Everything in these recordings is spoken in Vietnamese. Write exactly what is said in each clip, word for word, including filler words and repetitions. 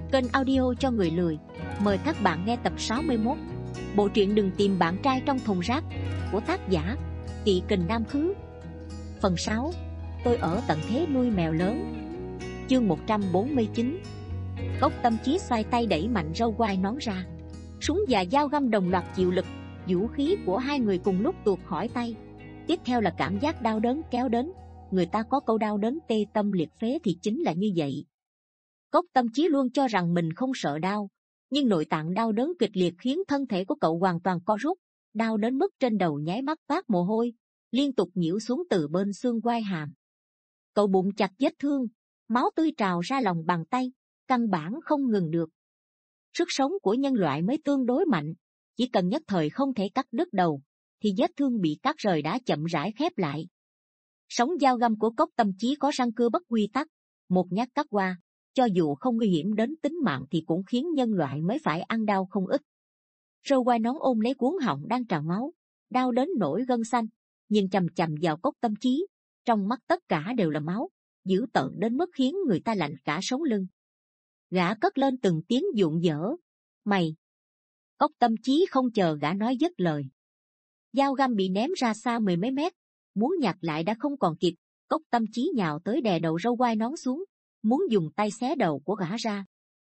Kênh audio cho người lười. Mời các bạn nghe tập sáu mươi mốt. Bộ truyện Đừng tìm bạn trai trong thùng rác của tác giả Kỵ Kình Nam Khứ. Phần sáu. Tôi ở tận thế nuôi mèo lớn. Chương một trăm bốn mươi chín. Cốc Tâm Chí xoay tay đẩy mạnh râu quai nón ra. Súng và dao găm đồng loạt chịu lực, vũ khí của hai người cùng lúc tuột khỏi tay. Tiếp theo là cảm giác đau đớn kéo đến. Người ta có câu đau đớn tê tâm liệt phế thì chính là như vậy. Cốc Tâm Chí luôn cho rằng mình không sợ đau, nhưng nội tạng đau đớn kịch liệt khiến thân thể của cậu hoàn toàn co rút, đau đến mức trên đầu nháy mắt toát mồ hôi, liên tục nhiễu xuống từ bên xương quai hàm. Cậu bụng chặt vết thương, máu tươi trào ra lòng bàn tay, căn bản không ngừng được. Sức sống của nhân loại mới tương đối mạnh, chỉ cần nhất thời không thể cắt đứt đầu, thì vết thương bị cắt rời đã chậm rãi khép lại. Sóng dao găm của Cốc Tâm Chí có răng cưa bất quy tắc, một nhát cắt qua, cho dù không nguy hiểm đến tính mạng thì cũng khiến nhân loại mới phải ăn đau không ít. Râu quai nón ôm lấy cuống họng đang trào máu, đau đến nổi gân xanh, nhìn chằm chằm vào Cốc Tâm Chí, trong mắt tất cả đều là máu, dữ tợn đến mức khiến người ta lạnh cả sống lưng. Gã cất lên từng tiếng vụn vỡ, "Mày!" Cốc Tâm Chí không chờ gã nói dứt lời. Dao găm bị ném ra xa mười mấy mét, muốn nhặt lại đã không còn kịp. Cốc Tâm Chí nhào tới đè đầu râu quai nón xuống, muốn dùng tay xé đầu của gã ra.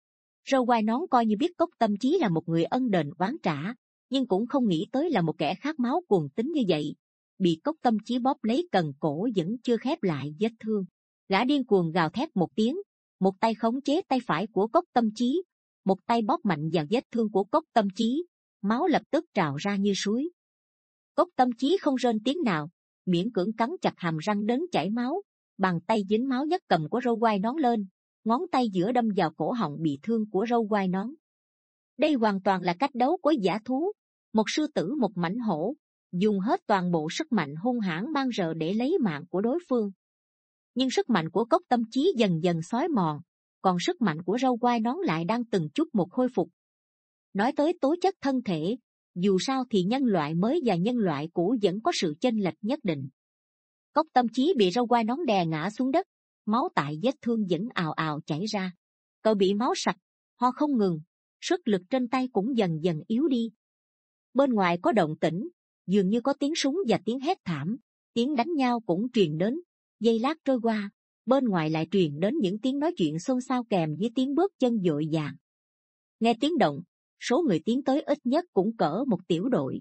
Râu quai nón coi như biết Cốc Tâm Chí là một người ân đền oán trả, nhưng cũng không nghĩ tới là một kẻ khát máu cuồng tín như vậy. Bị Cốc Tâm Chí bóp lấy cần cổ vẫn chưa khép lại vết thương, gã điên cuồng gào thét một tiếng, một tay khống chế tay phải của Cốc Tâm Chí, một tay bóp mạnh vào vết thương của Cốc Tâm Chí, máu lập tức trào ra như suối. Cốc Tâm Chí không rên tiếng nào, miễn cưỡng cắn chặt hàm răng đến chảy máu, bàn tay dính máu nhất cầm của râu quai nón lên, ngón tay giữa đâm vào cổ họng bị thương của râu quai nón. Đây hoàn toàn là cách đấu của dã thú, một sư tử một mãnh hổ, dùng hết toàn bộ sức mạnh hung hãn mang rợ để lấy mạng của đối phương. Nhưng sức mạnh của Cốc Tâm Chí dần dần xói mòn, còn sức mạnh của râu quai nón lại đang từng chút một khôi phục. Nói tới tố chất thân thể, dù sao thì nhân loại mới và nhân loại cũ vẫn có sự chênh lệch nhất định. Cốc Tâm Chí bị râu quai nón đè ngã xuống đất, máu tại vết thương vẫn ào ào chảy ra. Cậu bị máu sạch, ho không ngừng, sức lực trên tay cũng dần dần yếu đi. Bên ngoài có động tĩnh, dường như có tiếng súng và tiếng hét thảm, tiếng đánh nhau cũng truyền đến. Giây lát trôi qua, bên ngoài lại truyền đến những tiếng nói chuyện xôn xao kèm với tiếng bước chân dội dàng. Nghe tiếng động, số người tiến tới ít nhất cũng cỡ một tiểu đội.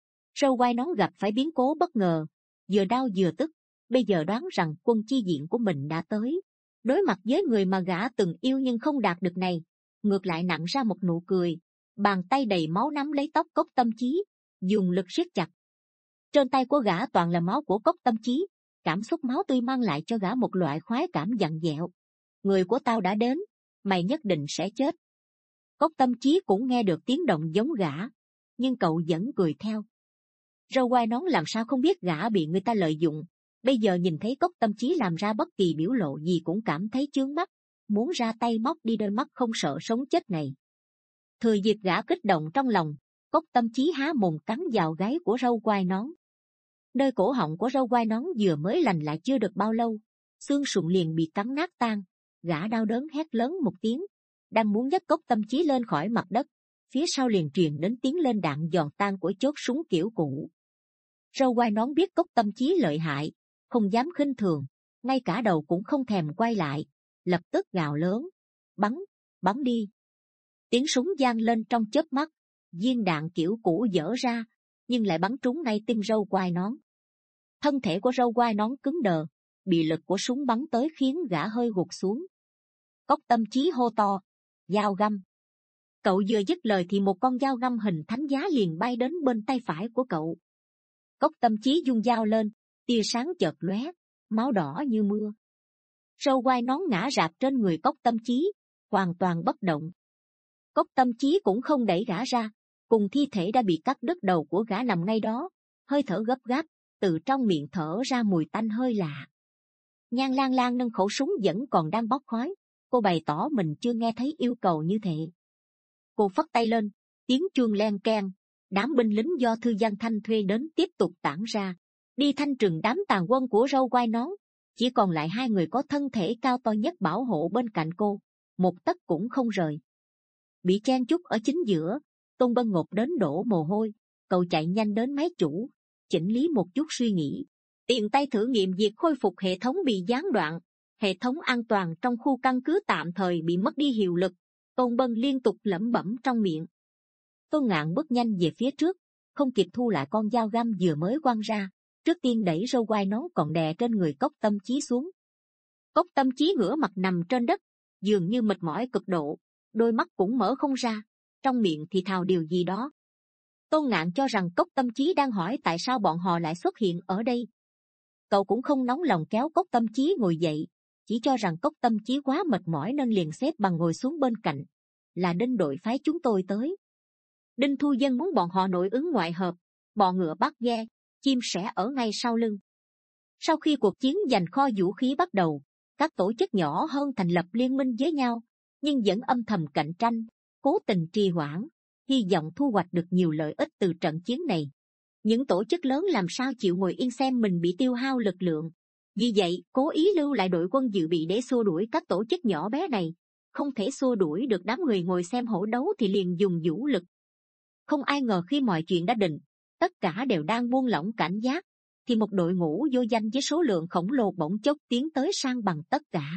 Râu quai nón gặp phải biến cố bất ngờ, vừa đau vừa tức, bây giờ đoán rằng quân chi viện của mình đã tới. Đối mặt với người mà gã từng yêu nhưng không đạt được này, ngược lại nặn ra một nụ cười, bàn tay đầy máu nắm lấy tóc Cốc Tâm Chí, dùng lực siết chặt. Trên tay của gã toàn là máu của Cốc Tâm Chí, cảm xúc máu tươi mang lại cho gã một loại khoái cảm vặn vẹo. Người của tao đã đến, mày nhất định sẽ chết. Cốc Tâm Chí cũng nghe được tiếng động giống gã, nhưng cậu vẫn cười theo. Râu quai nón làm sao không biết gã bị người ta lợi dụng, bây giờ nhìn thấy Cốc Tâm Chí làm ra bất kỳ biểu lộ gì cũng cảm thấy chướng mắt, muốn ra tay móc đi đôi mắt không sợ sống chết này. Thừa dịp gã kích động trong lòng, Cốc Tâm Chí há mồm cắn vào gáy của râu quai nón. Nơi cổ họng của râu quai nón vừa mới lành lại chưa được bao lâu, xương sụn liền bị cắn nát tan, gã đau đớn hét lớn một tiếng, đang muốn nhấc Cốc Tâm Chí lên khỏi mặt đất, phía sau liền truyền đến tiếng lên đạn giòn tan của chốt súng kiểu cũ. Râu quai nón biết Cốc Tâm Chí lợi hại, không dám khinh thường, ngay cả đầu cũng không thèm quay lại, lập tức gào lớn, bắn, bắn đi. Tiếng súng vang lên trong chớp mắt, viên đạn kiểu cũ dở ra, nhưng lại bắn trúng ngay tim râu quai nón. Thân thể của râu quai nón cứng đờ, bị lực của súng bắn tới khiến gã hơi gục xuống. Cốc Tâm Chí hô to, dao găm. Cậu vừa dứt lời thì một con dao găm hình thánh giá liền bay đến bên tay phải của cậu. Cốc Tâm Chí vung dao lên, tia sáng chợt lóe, máu đỏ như mưa. Râu quai nón ngã rạp trên người Cốc Tâm Chí, hoàn toàn bất động. Cốc Tâm Chí cũng không đẩy gã ra, cùng thi thể đã bị cắt đứt đầu của gã nằm ngay đó, hơi thở gấp gáp, từ trong miệng thở ra mùi tanh hơi lạ. Nhan Lan Lan nâng khẩu súng vẫn còn đang bốc khói, cô bày tỏ mình chưa nghe thấy yêu cầu như thế. Cô phất tay lên, tiếng chuông len keng, đám binh lính do Thư Văn Thanh thuê đến tiếp tục tản ra, đi thanh trừng đám tàn quân của râu quai nón. Chỉ còn lại hai người có thân thể cao to nhất bảo hộ bên cạnh cô, một tấc cũng không rời. bị chen chúc ở chính giữa. Tôn Bân ngột đến đổ mồ hôi, cậu chạy nhanh đến máy chủ, chỉnh lý một chút suy nghĩ, tiện tay thử nghiệm việc khôi phục hệ thống bị gián đoạn. Hệ thống an toàn trong khu căn cứ tạm thời bị mất đi hiệu lực. Tôn Bân liên tục lẩm bẩm trong miệng. Tôn Ngạn bước nhanh về phía trước, không kịp thu lại con dao găm vừa mới quăng ra, trước tiên đẩy râu quai nón còn đè trên người Cốc Tâm Chí xuống. Cốc Tâm Chí ngửa mặt nằm trên đất, dường như mệt mỏi cực độ, đôi mắt cũng mở không ra, trong miệng thì thào điều gì đó. Tôn Ngạn cho rằng Cốc Tâm Chí đang hỏi tại sao bọn họ lại xuất hiện ở đây. Cậu cũng không nóng lòng kéo Cốc Tâm Chí ngồi dậy, chỉ cho rằng Cốc Tâm Chí quá mệt mỏi nên liền xếp bằng ngồi xuống bên cạnh. Là Đinh đội phái chúng tôi tới. Đinh Thu Dân muốn bọn họ nội ứng ngoại hợp, bọ ngựa bắt ghe, chim sẻ ở ngay sau lưng. Sau khi cuộc chiến giành kho vũ khí bắt đầu, các tổ chức nhỏ hơn thành lập liên minh với nhau, nhưng vẫn âm thầm cạnh tranh, cố tình trì hoãn, hy vọng thu hoạch được nhiều lợi ích từ trận chiến này. Những tổ chức lớn làm sao chịu ngồi yên xem mình bị tiêu hao lực lượng. Vì vậy, cố ý lưu lại đội quân dự bị để xua đuổi các tổ chức nhỏ bé này. Không thể xua đuổi được đám người ngồi xem hổ đấu thì liền dùng vũ lực. Không ai ngờ khi mọi chuyện đã định, tất cả đều đang buông lỏng cảnh giác, thì một đội ngũ vô danh với số lượng khổng lồ bỗng chốc tiến tới san bằng tất cả.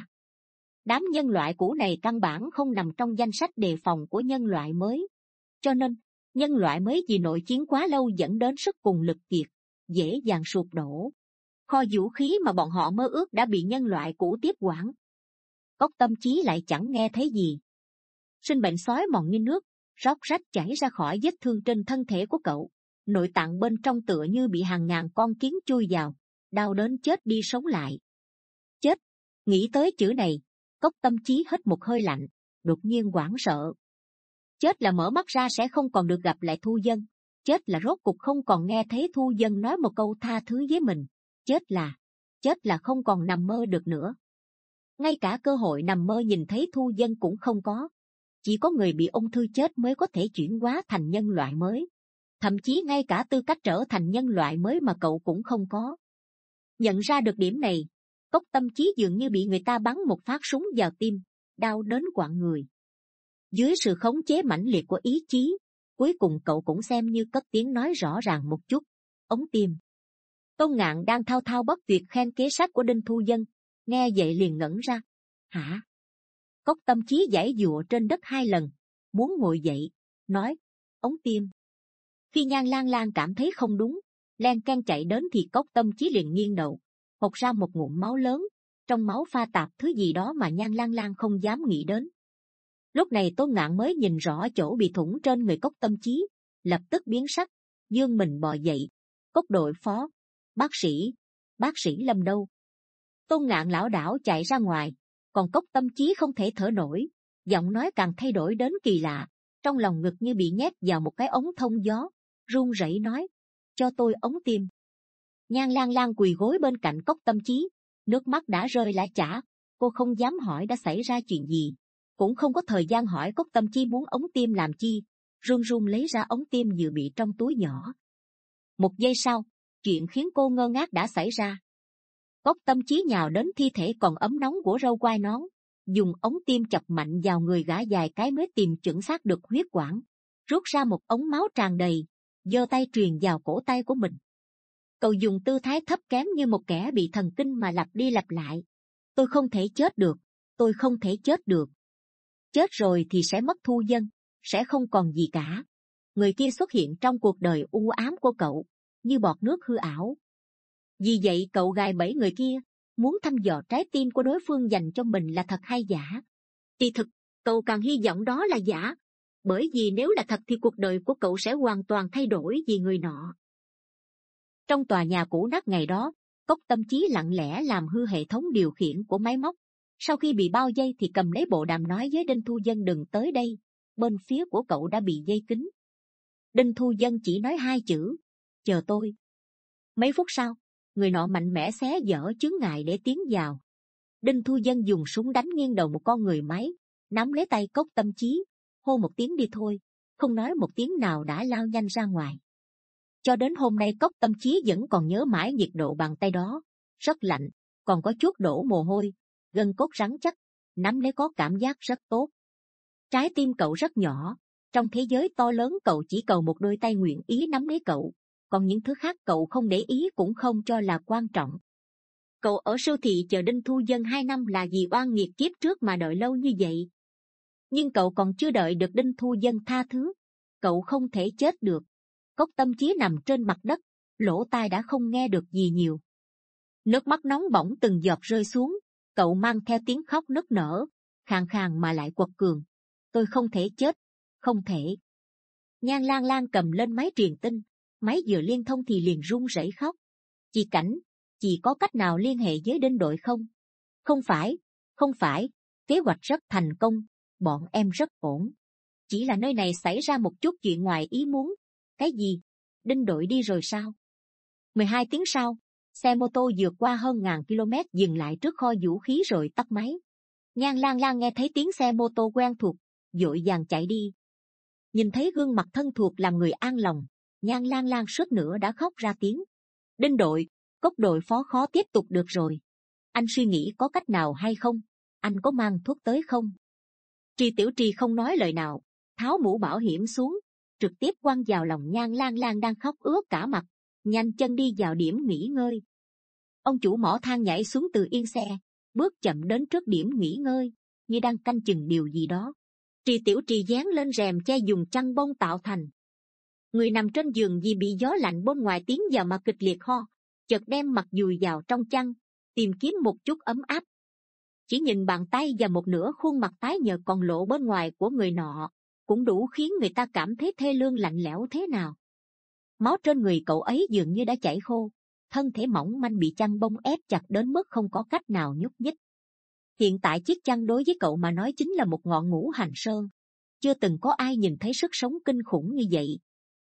Đám nhân loại cũ này căn bản không nằm trong danh sách đề phòng của nhân loại mới. Cho nên, nhân loại mới vì nội chiến quá lâu dẫn đến sức cùng lực kiệt, dễ dàng sụp đổ. Kho vũ khí mà bọn họ mơ ước đã bị nhân loại cũ tiếp quản. Cốc Tâm Chí lại chẳng nghe thấy gì. Sinh bệnh sói mòn như nước, róc rách chảy ra khỏi vết thương trên thân thể của cậu. Nội tạng bên trong tựa như bị hàng ngàn con kiến chui vào, đau đến chết đi sống lại. Chết, nghĩ tới chữ này, Cốc Tâm Chí hít một hơi lạnh, đột nhiên hoảng sợ. Chết là mở mắt ra sẽ không còn được gặp lại Thu Dân. Chết là rốt cục không còn nghe thấy Thu Dân nói một câu tha thứ với mình. Chết là, chết là không còn nằm mơ được nữa. Ngay cả cơ hội nằm mơ nhìn thấy Thu Dân cũng không có. Chỉ có người bị ung thư chết mới có thể chuyển hóa thành nhân loại mới. Thậm chí ngay cả tư cách trở thành nhân loại mới mà cậu cũng không có. Nhận ra được điểm này, Cốc Tâm Chí dường như bị người ta bắn một phát súng vào tim, đau đến quặn người. Dưới sự khống chế mãnh liệt của ý chí, cuối cùng cậu cũng xem như cất tiếng nói rõ ràng một chút. Ống tim. Tôn Ngạn đang thao thao bất tuyệt khen kế sách của Đinh Thu Dân, nghe vậy liền ngẩn ra. Hả? Cốc Tâm Chí giãy giụa trên đất hai lần, muốn ngồi dậy, nói, ống tim. Khi Nhan Lang Lang cảm thấy không đúng, len can chạy đến thì Cốc Tâm Chí liền nghiêng đầu, hộc ra một ngụm máu lớn, trong máu pha tạp thứ gì đó mà Nhan Lang Lang không dám nghĩ đến. Lúc này Tôn Ngạn mới nhìn rõ chỗ bị thủng trên người Cốc Tâm Chí, lập tức biến sắc, dương mình bò dậy. Cốc đội phó, bác sĩ, bác sĩ Lâm đâu? Tôn Ngạn lảo đảo chạy ra ngoài, còn Cốc Tâm Chí không thể thở nổi, giọng nói càng thay đổi đến kỳ lạ, trong lòng ngực như bị nhét vào một cái ống thông gió, run rẩy nói, cho tôi ống tim. Nhan Lang Lang quỳ gối bên cạnh Cốc Tâm Chí, nước mắt đã rơi lã chã, cô không dám hỏi đã xảy ra chuyện gì, cũng không có thời gian hỏi Cốc Tâm Chí muốn ống tim làm chi, run run lấy ra ống tim vừa bị trong túi nhỏ. Một giây sau, chuyện khiến cô ngơ ngác đã xảy ra. Cốc Tâm Chí nhào đến thi thể còn ấm nóng của râu quai nón, dùng ống tim chọc mạnh vào người gã vài cái mới tìm chuẩn xác được huyết quản, rút ra một ống máu tràn đầy, giơ tay truyền vào cổ tay của mình. Cậu dùng tư thái thấp kém như một kẻ bị thần kinh mà lặp đi lặp lại. Tôi không thể chết được, tôi không thể chết được. Chết rồi thì sẽ mất Thu Dân, sẽ không còn gì cả. Người kia xuất hiện trong cuộc đời u ám của cậu, như bọt nước hư ảo. Vì vậy cậu gài bẫy người kia, muốn thăm dò trái tim của đối phương dành cho mình là thật hay giả. Kỳ thực, cậu càng hy vọng đó là giả, bởi vì nếu là thật thì cuộc đời của cậu sẽ hoàn toàn thay đổi vì người nọ. Trong tòa nhà cũ nát ngày đó, Cốc Tâm Chí lặng lẽ làm hư hệ thống điều khiển của máy móc. Sau khi bị bao vây thì cầm lấy bộ đàm nói với Đinh Thu Dân đừng tới đây, bên phía của cậu đã bị dây kín. Đinh Thu Dân chỉ nói hai chữ, chờ tôi. Mấy phút sau, người nọ mạnh mẽ xé dỡ chướng ngại để tiến vào. Đinh Thu Dân dùng súng đánh nghiêng đầu một con người máy, nắm lấy tay Cốc Tâm Chí, hô một tiếng đi thôi, không nói một tiếng nào đã lao nhanh ra ngoài. Cho đến hôm nay Cốc Tâm Chí vẫn còn nhớ mãi nhiệt độ bàn tay đó, rất lạnh, còn có chút đổ mồ hôi, gân cốt rắn chắc, nắm lấy có cảm giác rất tốt. Trái tim cậu rất nhỏ, trong thế giới to lớn cậu chỉ cầu một đôi tay nguyện ý nắm lấy cậu, còn những thứ khác cậu không để ý cũng không cho là quan trọng. Cậu ở siêu thị chờ Đinh Thu Dân hai năm là vì oan nghiệt kiếp trước mà đợi lâu như vậy. Nhưng cậu còn chưa đợi được Đinh Thu Dân tha thứ, cậu không thể chết được. Cốc Tâm Chí nằm trên mặt đất, lỗ tai đã không nghe được gì nhiều. Nước mắt nóng bỏng từng giọt rơi xuống, cậu mang theo tiếng khóc nức nở, khàn khàn mà lại quật cường. Tôi không thể chết, không thể. Nhan Lang Lang cầm lên máy truyền tin, máy vừa liên thông thì liền run rẩy khóc. Chị Cảnh, chị có cách nào liên hệ với Đinh đội không? Không phải, không phải, kế hoạch rất thành công, bọn em rất ổn. Chỉ là nơi này xảy ra một chút chuyện ngoài ý muốn. Cái gì? Đinh đội đi rồi sao? mười hai tiếng sau, xe mô tô vượt qua hơn ngàn km dừng lại trước kho vũ khí rồi tắt máy. Nhan Lang Lang nghe thấy tiếng xe mô tô quen thuộc, vội vàng chạy đi. Nhìn thấy gương mặt thân thuộc làm người an lòng, Nhan Lang Lang suýt nữa đã khóc ra tiếng. Đinh đội, Cốc đội phó khó tiếp tục được rồi. Anh suy nghĩ có cách nào hay không? Anh có mang thuốc tới không? Tri Tiểu Trì không nói lời nào, tháo mũ bảo hiểm xuống, trực tiếp quăng vào lòng Nhan Lang Lang đang khóc ướt cả mặt, nhanh chân đi vào điểm nghỉ ngơi. Ông chủ mỏ than nhảy xuống từ yên xe, bước chậm đến trước điểm nghỉ ngơi, như đang canh chừng điều gì đó. Tri Tiểu Trì dán lên rèm che dùng chăn bông tạo thành. Người nằm trên giường vì bị gió lạnh bên ngoài tiến vào mà kịch liệt ho, chợt đem mặt dùi vào trong chăn, tìm kiếm một chút ấm áp. Chỉ nhìn bàn tay và một nửa khuôn mặt tái nhợt còn lộ bên ngoài của người nọ, cũng đủ khiến người ta cảm thấy thê lương lạnh lẽo thế nào. Máu trên người cậu ấy dường như đã chảy khô, thân thể mỏng manh bị chăn bông ép chặt đến mức không có cách nào nhúc nhích. Hiện tại chiếc chăn đối với cậu mà nói chính là một ngọn ngũ hành sơn. Chưa từng có ai nhìn thấy sức sống kinh khủng như vậy.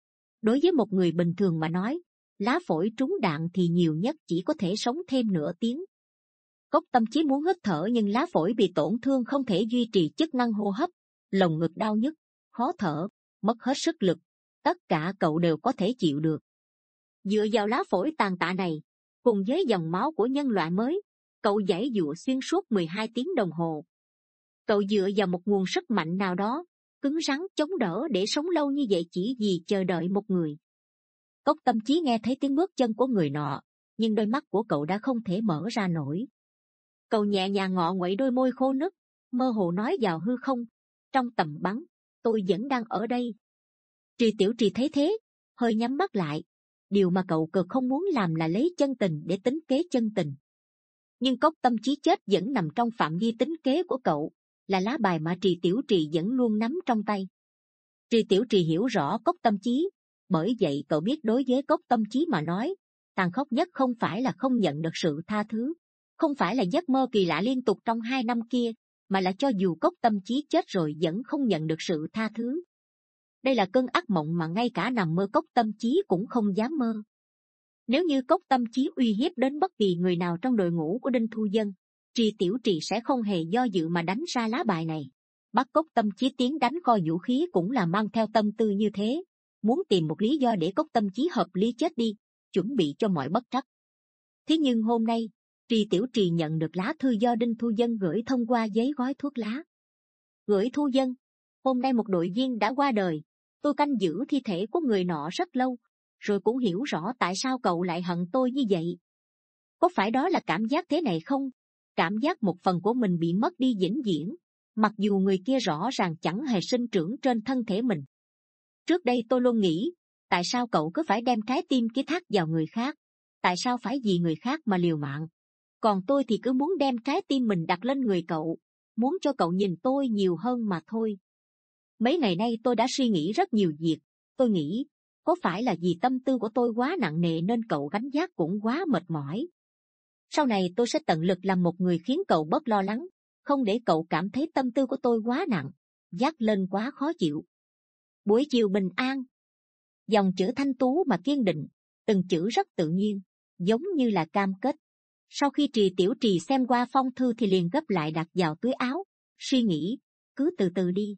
Đối với một người bình thường mà nói, lá phổi trúng đạn thì nhiều nhất chỉ có thể sống thêm nửa tiếng. Cốc Tâm Chí muốn hít thở nhưng lá phổi bị tổn thương không thể duy trì chức năng hô hấp, lồng ngực đau nhức, khó thở, mất hết sức lực, tất cả cậu đều có thể chịu được. Dựa vào lá phổi tàn tạ này, cùng với dòng máu của nhân loại mới, cậu giãy giụa xuyên suốt mười hai tiếng đồng hồ. Cậu dựa vào một nguồn sức mạnh nào đó, cứng rắn chống đỡ để sống lâu như vậy chỉ vì chờ đợi một người. Cốc Tâm Chí nghe thấy tiếng bước chân của người nọ, nhưng đôi mắt của cậu đã không thể mở ra nổi. Cậu nhẹ nhàng ngọ nguậy đôi môi khô nứt, mơ hồ nói vào hư không, trong tầm bắn, tôi vẫn đang ở đây. Tri Tiểu Trì thấy thế, hơi nhắm mắt lại. Điều mà cậu cực không muốn làm là lấy chân tình để tính kế chân tình. Nhưng Cốc Tâm Chí chết vẫn nằm trong phạm vi tính kế của cậu, là lá bài mà Tri Tiểu Trì vẫn luôn nắm trong tay. Tri Tiểu Trì hiểu rõ Cốc Tâm Chí, bởi vậy cậu biết đối với Cốc Tâm Chí mà nói, tàn khốc nhất không phải là không nhận được sự tha thứ, không phải là giấc mơ kỳ lạ liên tục trong hai năm kia, mà là cho dù Cốc Tâm Chí chết rồi vẫn không nhận được sự tha thứ. Đây là cơn ác mộng mà ngay cả nằm mơ Cốc Tâm Chí cũng không dám mơ. Nếu như Cốc Tâm Chí uy hiếp đến bất kỳ người nào trong đội ngũ của Đinh Thu Dân, Tri Tiểu Trì sẽ không hề do dự mà đánh ra lá bài này. Bắt Cốc Tâm Chí tiến đánh kho vũ khí cũng là mang theo tâm tư như thế, muốn tìm một lý do để Cốc Tâm Chí hợp lý chết đi, chuẩn bị cho mọi bất trắc. Thế nhưng hôm nay, Tri Tiểu Trì nhận được lá thư do Đinh Thu Dân gửi thông qua giấy gói thuốc lá. Gửi Thu Dân, hôm nay một đội viên đã qua đời, tôi canh giữ thi thể của người nọ rất lâu, rồi cũng hiểu rõ tại sao cậu lại hận tôi như vậy. Có phải đó là cảm giác thế này không? Cảm giác một phần của mình bị mất đi vĩnh viễn, mặc dù người kia rõ ràng chẳng hề sinh trưởng trên thân thể mình. Trước đây tôi luôn nghĩ, tại sao cậu cứ phải đem trái tim ký thác vào người khác? Tại sao phải vì người khác mà liều mạng? Còn tôi thì cứ muốn đem trái tim mình đặt lên người cậu, muốn cho cậu nhìn tôi nhiều hơn mà thôi. Mấy ngày nay tôi đã suy nghĩ rất nhiều việc, tôi nghĩ, có phải là vì tâm tư của tôi quá nặng nề nên cậu gánh vác cũng quá mệt mỏi. Sau này tôi sẽ tận lực làm một người khiến cậu bớt lo lắng, không để cậu cảm thấy tâm tư của tôi quá nặng, vác lên quá khó chịu. Buổi chiều bình an. Dòng chữ thanh tú mà kiên định, từng chữ rất tự nhiên, giống như là cam kết. Sau khi Trì Tiểu Trì xem qua phong thư thì liền gấp lại đặt vào túi áo, suy nghĩ, cứ từ từ đi.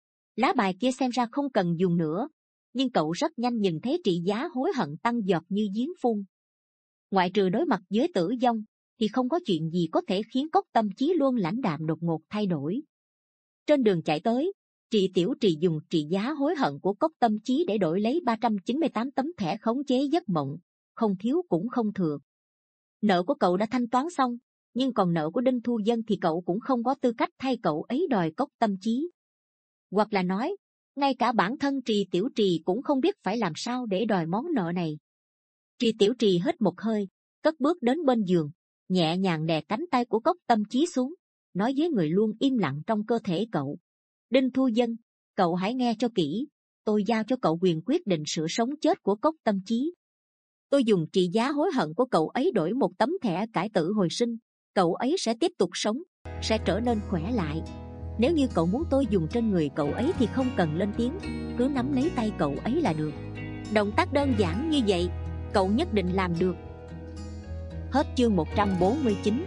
Lá bài kia xem ra không cần dùng nữa, nhưng cậu rất nhanh nhìn thấy trị giá hối hận tăng giọt như giếng phun. Ngoại trừ đối mặt với tử vong, thì không có chuyện gì có thể khiến Cốc Tâm Chí luôn lãnh đạm đột ngột thay đổi. Trên đường chạy tới, Trị Tiểu Trì dùng trị giá hối hận của Cốc Tâm Chí để đổi lấy ba trăm chín mươi tám tấm thẻ khống chế giấc mộng, không thiếu cũng không thừa. Nợ của cậu đã thanh toán xong, nhưng còn nợ của Đinh Thu Dân thì cậu cũng không có tư cách thay cậu ấy đòi Cốc Tâm Chí. Hoặc là nói, ngay cả bản thân Trì Tiểu Trì cũng không biết phải làm sao để đòi món nợ này. Trì Tiểu Trì hít một hơi, cất bước đến bên giường, nhẹ nhàng đè cánh tay của Cốc Tâm Chí xuống, nói với người luôn im lặng trong cơ thể cậu: Đinh Thu Dân, cậu hãy nghe cho kỹ, tôi giao cho cậu quyền quyết định sự sống chết của Cốc Tâm Chí. Tôi dùng trị giá hối hận của cậu ấy đổi một tấm thẻ cải tử hồi sinh, cậu ấy sẽ tiếp tục sống, sẽ trở nên khỏe lại. Nếu như cậu muốn tôi dùng trên người cậu ấy thì không cần lên tiếng, cứ nắm lấy tay cậu ấy là được. Động tác đơn giản như vậy, cậu nhất định làm được. Hết chương một trăm bốn mươi chín.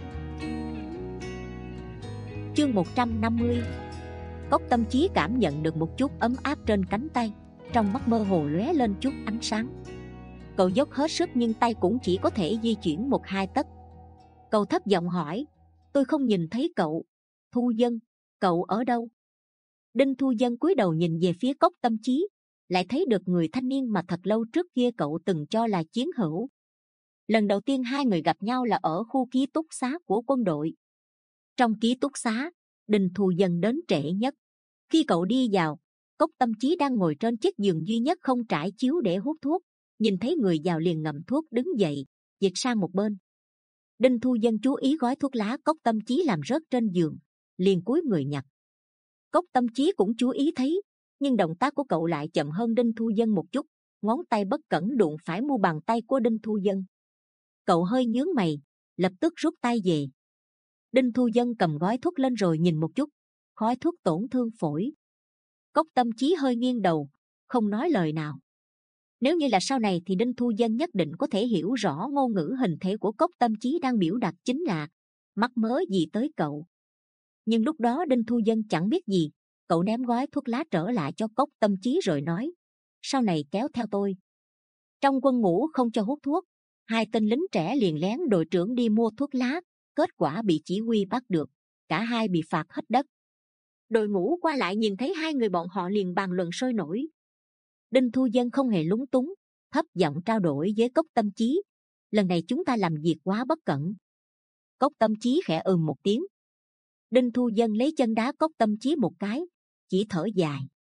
Chương một trăm năm mươi. Cốc Tâm Chí cảm nhận được một chút ấm áp trên cánh tay, trong mắt mơ hồ lóe lên chút ánh sáng. Cậu dốc hết sức nhưng tay cũng chỉ có thể di chuyển một hai tấc. Cậu thấp giọng hỏi: tôi không nhìn thấy cậu. Thu Dân, cậu ở đâu? Đinh Thu Dân cúi đầu nhìn về phía Cốc Tâm Chí, lại thấy được người thanh niên mà thật lâu trước kia cậu từng cho là chiến hữu. Lần đầu tiên hai người gặp nhau là ở khu ký túc xá của quân đội. Trong ký túc xá, Đinh Thu Dân đến trễ nhất. Khi cậu đi vào, Cốc Tâm Chí đang ngồi trên chiếc giường duy nhất không trải chiếu để hút thuốc. Nhìn thấy người vào liền ngậm thuốc đứng dậy, dịch sang một bên. Đinh Thu Dân chú ý gói thuốc lá Cốc Tâm Chí làm rớt trên giường, liền cúi người nhặt. Cốc Tâm Chí cũng chú ý thấy, nhưng động tác của cậu lại chậm hơn Đinh Thu Dân một chút, ngón tay bất cẩn đụng phải mu bàn tay của Đinh Thu Dân. Cậu hơi nhướng mày, lập tức rút tay về. Đinh Thu Dân cầm gói thuốc lên rồi nhìn một chút, khói thuốc tổn thương phổi. Cốc Tâm Chí hơi nghiêng đầu, không nói lời nào. Nếu như là sau này thì Đinh Thu Dân nhất định có thể hiểu rõ ngôn ngữ hình thể của Cốc Tâm Chí đang biểu đạt chính là mắc mớ gì tới cậu. Nhưng lúc đó Đinh Thu Dân chẳng biết gì, cậu ném gói thuốc lá trở lại cho Cốc Tâm Chí rồi nói: sau này kéo theo tôi. Trong quân ngũ không cho hút thuốc, hai tên lính trẻ liền lén đội trưởng đi mua thuốc lá, kết quả bị chỉ huy bắt được, cả hai bị phạt hết đất. Đội ngũ qua lại nhìn thấy hai người bọn họ liền bàn luận sôi nổi. Đinh Thu Dân không hề lúng túng, thấp giọng trao đổi với Cốc Tâm Chí: lần này chúng ta làm việc quá bất cẩn. Cốc Tâm Chí khẽ ừm một tiếng. Đinh Thu Dân lấy chân đá Cốc Tâm Chí một cái, chỉ thở dài.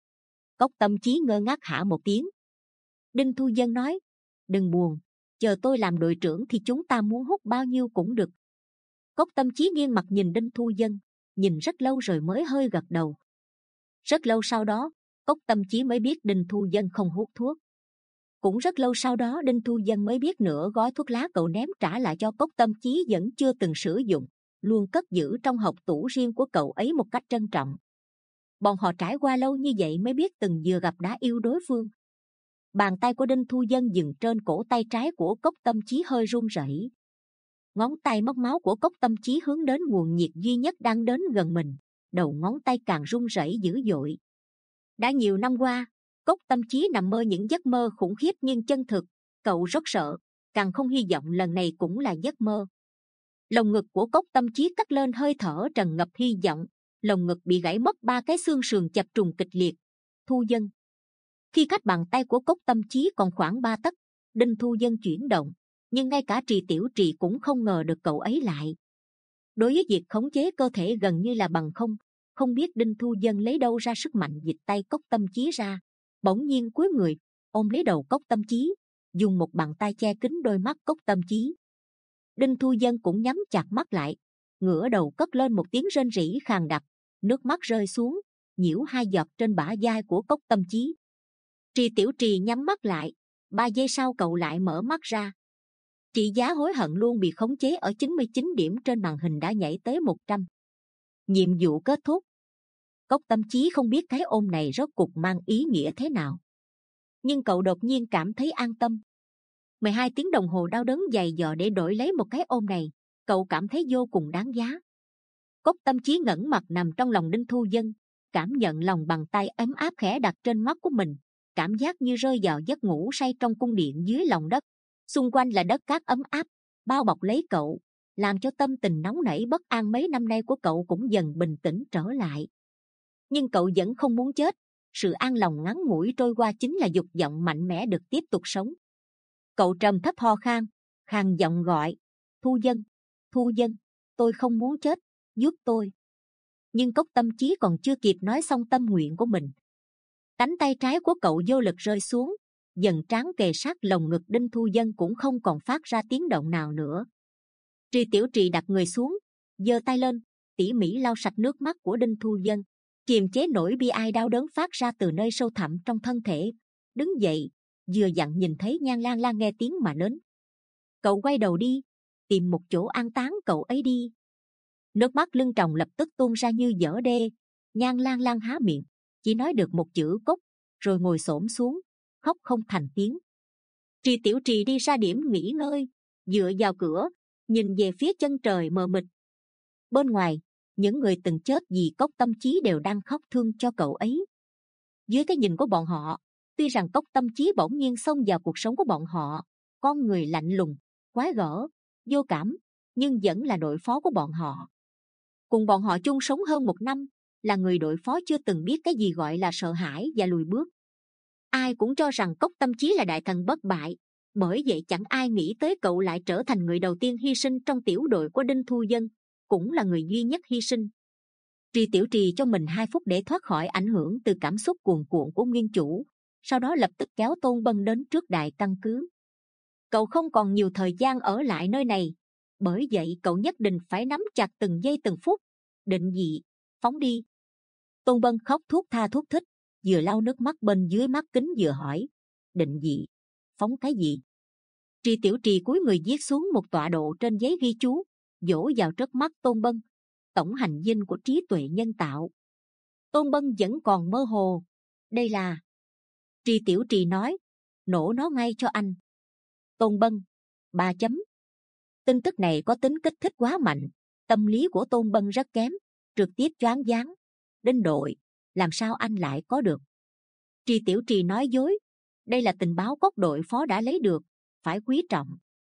Cốc Tâm Chí ngơ ngác hả một tiếng. Đinh Thu Dân nói: đừng buồn, chờ tôi làm đội trưởng thì chúng ta muốn hút bao nhiêu cũng được. Cốc Tâm Chí nghiêng mặt nhìn Đinh Thu Dân, nhìn rất lâu rồi mới hơi gật đầu. Rất lâu sau đó, Cốc Tâm Chí mới biết Đinh Thu Dân không hút thuốc. Cũng rất lâu sau đó Đinh Thu Dân mới biết nửa gói thuốc lá cậu ném trả lại cho Cốc Tâm Chí vẫn chưa từng sử dụng, luôn cất giữ trong hộc tủ riêng của cậu ấy một cách trân trọng. Bọn họ trải qua lâu như vậy mới biết từng vừa gặp đã yêu đối phương. Bàn tay của Đinh Thu Dân dừng trên cổ tay trái của Cốc Tâm Chí hơi run rẩy. Ngón tay móc máu của Cốc Tâm Chí hướng đến nguồn nhiệt duy nhất đang đến gần mình, đầu ngón tay càng run rẩy dữ dội. Đã nhiều năm qua, Cốc Tâm Chí nằm mơ những giấc mơ khủng khiếp nhưng chân thực, cậu rất sợ, càng không hy vọng lần này cũng là giấc mơ. Lồng ngực của Cốc Tâm Chí cắt lên hơi thở tràn ngập hy vọng, lồng ngực bị gãy mất ba cái xương sườn chập trùng kịch liệt. Thu Dân. Khi cách bàn tay của Cốc Tâm Chí còn khoảng ba tấc, Đinh Thu Dân chuyển động, nhưng ngay cả Trì Tiểu Trì cũng không ngờ được cậu ấy lại. Đối với việc khống chế cơ thể gần như là bằng không, không biết Đinh Thu Dân lấy đâu ra sức mạnh dịch tay Cốc Tâm Chí ra, bỗng nhiên cúi người ôm lấy đầu Cốc Tâm Chí, dùng một bàn tay che kín đôi mắt Cốc Tâm Chí. Đinh Thu Dân cũng nhắm chặt mắt lại, ngửa đầu cất lên một tiếng rên rỉ khàn đặc, nước mắt rơi xuống, nhiễu hai giọt trên bả vai của Cốc Tâm Chí. Trì Tiểu Trì nhắm mắt lại, ba giây sau cậu lại mở mắt ra. Trị giá hối hận luôn bị khống chế ở chín mươi chín điểm trên màn hình đã nhảy tới một trăm. Nhiệm vụ kết thúc. Cốc Tâm Chí không biết cái ôm này rốt cuộc mang ý nghĩa thế nào, nhưng cậu đột nhiên cảm thấy an tâm. mười hai tiếng đồng hồ đau đớn dày dò để đổi lấy một cái ôm này, cậu cảm thấy vô cùng đáng giá. Cốc Tâm Chí ngẩng mặt nằm trong lòng Đinh Thu Dân, cảm nhận lòng bàn tay ấm áp khẽ đặt trên mắt của mình, cảm giác như rơi vào giấc ngủ say trong cung điện dưới lòng đất. Xung quanh là đất cát ấm áp, bao bọc lấy cậu, làm cho tâm tình nóng nảy bất an mấy năm nay của cậu cũng dần bình tĩnh trở lại. Nhưng cậu vẫn không muốn chết. Sự an lòng ngắn ngủi trôi qua chính là dục vọng mạnh mẽ được tiếp tục sống. Cậu trầm thấp ho khan, khàn giọng gọi, Thu Dân, Thu Dân, tôi không muốn chết, giúp tôi. Nhưng Cốc Tâm Chí còn chưa kịp nói xong tâm nguyện của mình, cánh tay trái của cậu vô lực rơi xuống, dần trán kề sát lồng ngực Đinh Thu Dân cũng không còn phát ra tiếng động nào nữa. Trì Tiểu Trì đặt người xuống, giơ tay lên, tỉ mỉ lau sạch nước mắt của Đinh Thu Dân, kiềm chế nỗi bi ai đau đớn phát ra từ nơi sâu thẳm trong thân thể, đứng dậy, vừa dặn nhìn thấy Nhan Lang Lang nghe tiếng mà đến. Cậu quay đầu đi, tìm một chỗ an táng cậu ấy đi. Nước mắt lưng tròng lập tức tuôn ra như dở đê. Nhan Lang Lang há miệng, chỉ nói được một chữ cốc, rồi ngồi xổm xuống, khóc không thành tiếng. Trì Tiểu Trì đi ra điểm nghỉ ngơi, dựa vào cửa, nhìn về phía chân trời mờ mịt. Bên ngoài, những người từng chết vì Cốc Tâm Chí đều đang khóc thương cho cậu ấy. Dưới cái nhìn của bọn họ, tuy rằng Cốc Tâm Chí bỗng nhiên xông vào cuộc sống của bọn họ, con người lạnh lùng, quái gở, vô cảm, nhưng vẫn là đội phó của bọn họ. Cùng bọn họ chung sống hơn một năm, là người đội phó chưa từng biết cái gì gọi là sợ hãi và lùi bước. Ai cũng cho rằng Cốc Tâm Chí là đại thần bất bại, bởi vậy chẳng ai nghĩ tới cậu lại trở thành người đầu tiên hy sinh trong tiểu đội của Đinh Thu Dân, cũng là người duy nhất hy sinh. Trì Tiểu Trì cho mình hai phút để thoát khỏi ảnh hưởng từ cảm xúc cuồn cuộn của nguyên chủ, sau đó lập tức kéo Tôn Bân đến trước đài căn cứ. Cậu không còn nhiều thời gian ở lại nơi này, bởi vậy cậu nhất định phải nắm chặt từng giây từng phút. Định dị, phóng đi. Tôn Bân khóc thút tha thút thích, vừa lau nước mắt bên dưới mắt kính vừa hỏi, định dị, phóng cái gì? Trì Tiểu Trì cúi người viết xuống một tọa độ trên giấy ghi chú, vỗ vào trước mắt Tôn Bân, tổng hành dinh của trí tuệ nhân tạo. Tôn Bân vẫn còn mơ hồ. Đây là... Trì Tiểu Trì nói, nổ nó ngay cho anh. Tôn Bân, ba chấm. Tin tức này có tính kích thích quá mạnh, tâm lý của Tôn Bân rất kém, trực tiếp choáng váng. Đinh đội, làm sao anh lại có được? Trì Tiểu Trì nói dối, đây là tình báo Cốc đội phó đã lấy được, phải quý trọng.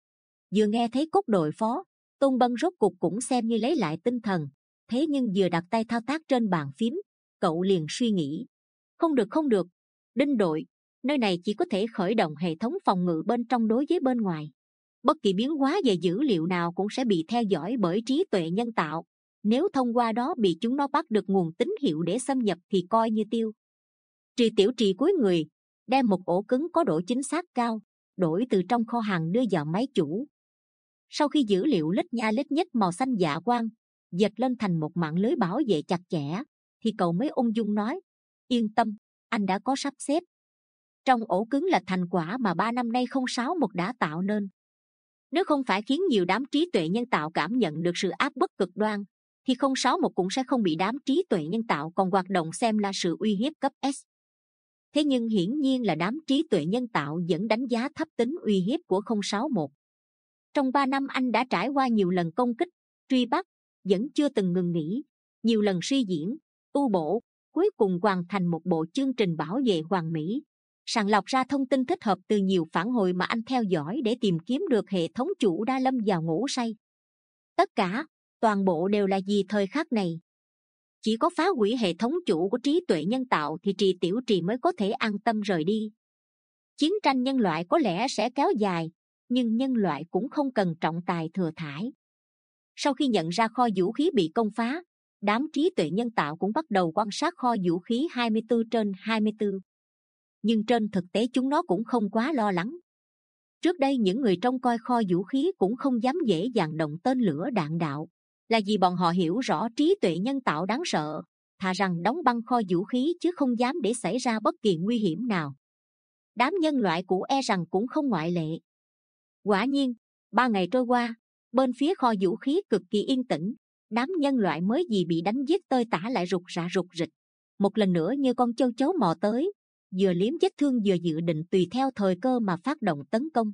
Vừa nghe thấy Cốc đội phó, Tôn Bân rốt cục cũng xem như lấy lại tinh thần, thế nhưng vừa đặt tay thao tác trên bàn phím, cậu liền suy nghĩ, không được không được, Đinh đội, nơi này chỉ có thể khởi động hệ thống phòng ngự bên trong đối với bên ngoài. Bất kỳ biến hóa về dữ liệu nào cũng sẽ bị theo dõi bởi trí tuệ nhân tạo. Nếu thông qua đó bị chúng nó bắt được nguồn tín hiệu để xâm nhập thì coi như tiêu. Trì Tiểu Trì cúi người, đem một ổ cứng có độ chính xác cao, đổi từ trong kho hàng đưa vào máy chủ. Sau khi dữ liệu lít nha lít nhít màu xanh dạ quang dệt lên thành một mạng lưới bảo vệ chặt chẽ, thì cậu mới ung dung nói, yên tâm, anh đã có sắp xếp. Trong ổ cứng là thành quả mà ba năm nay không sáu một đã tạo nên. Nếu không phải khiến nhiều đám trí tuệ nhân tạo cảm nhận được sự áp bức cực đoan, thì không sáu một cũng sẽ không bị đám trí tuệ nhân tạo còn hoạt động xem là sự uy hiếp cấp S. Thế nhưng hiển nhiên là đám trí tuệ nhân tạo vẫn đánh giá thấp tính uy hiếp của không sáu một. Trong ba năm anh đã trải qua nhiều lần công kích, truy bắt, vẫn chưa từng ngừng nghỉ, nhiều lần suy diễn, tu bổ, cuối cùng hoàn thành một bộ chương trình bảo vệ hoàn mỹ, sàng lọc ra thông tin thích hợp từ nhiều phản hồi mà anh theo dõi để tìm kiếm được hệ thống chủ đã lâm vào ngủ say. Tất cả, toàn bộ đều là vì thời khắc này. Chỉ có phá hủy hệ thống chủ của trí tuệ nhân tạo thì Trì Tiểu Trì mới có thể an tâm rời đi. Chiến tranh nhân loại có lẽ sẽ kéo dài, nhưng nhân loại cũng không cần trọng tài thừa thãi. Sau khi nhận ra kho vũ khí bị công phá, đám trí tuệ nhân tạo cũng bắt đầu quan sát kho vũ khí hai mươi bốn trên hai mươi bốn. Nhưng trên thực tế chúng nó cũng không quá lo lắng. Trước đây những người trông coi kho vũ khí cũng không dám dễ dàng động tên lửa đạn đạo, là vì bọn họ hiểu rõ trí tuệ nhân tạo đáng sợ, thà rằng đóng băng kho vũ khí chứ không dám để xảy ra bất kỳ nguy hiểm nào. Đám nhân loại cũ e rằng cũng không ngoại lệ. Quả nhiên, ba ngày trôi qua, bên phía kho vũ khí cực kỳ yên tĩnh, đám nhân loại mới gì bị đánh giết tơi tả lại rục rạ rục rịch, một lần nữa như con châu chấu mò tới, vừa liếm vết thương vừa dự định tùy theo thời cơ mà phát động tấn công.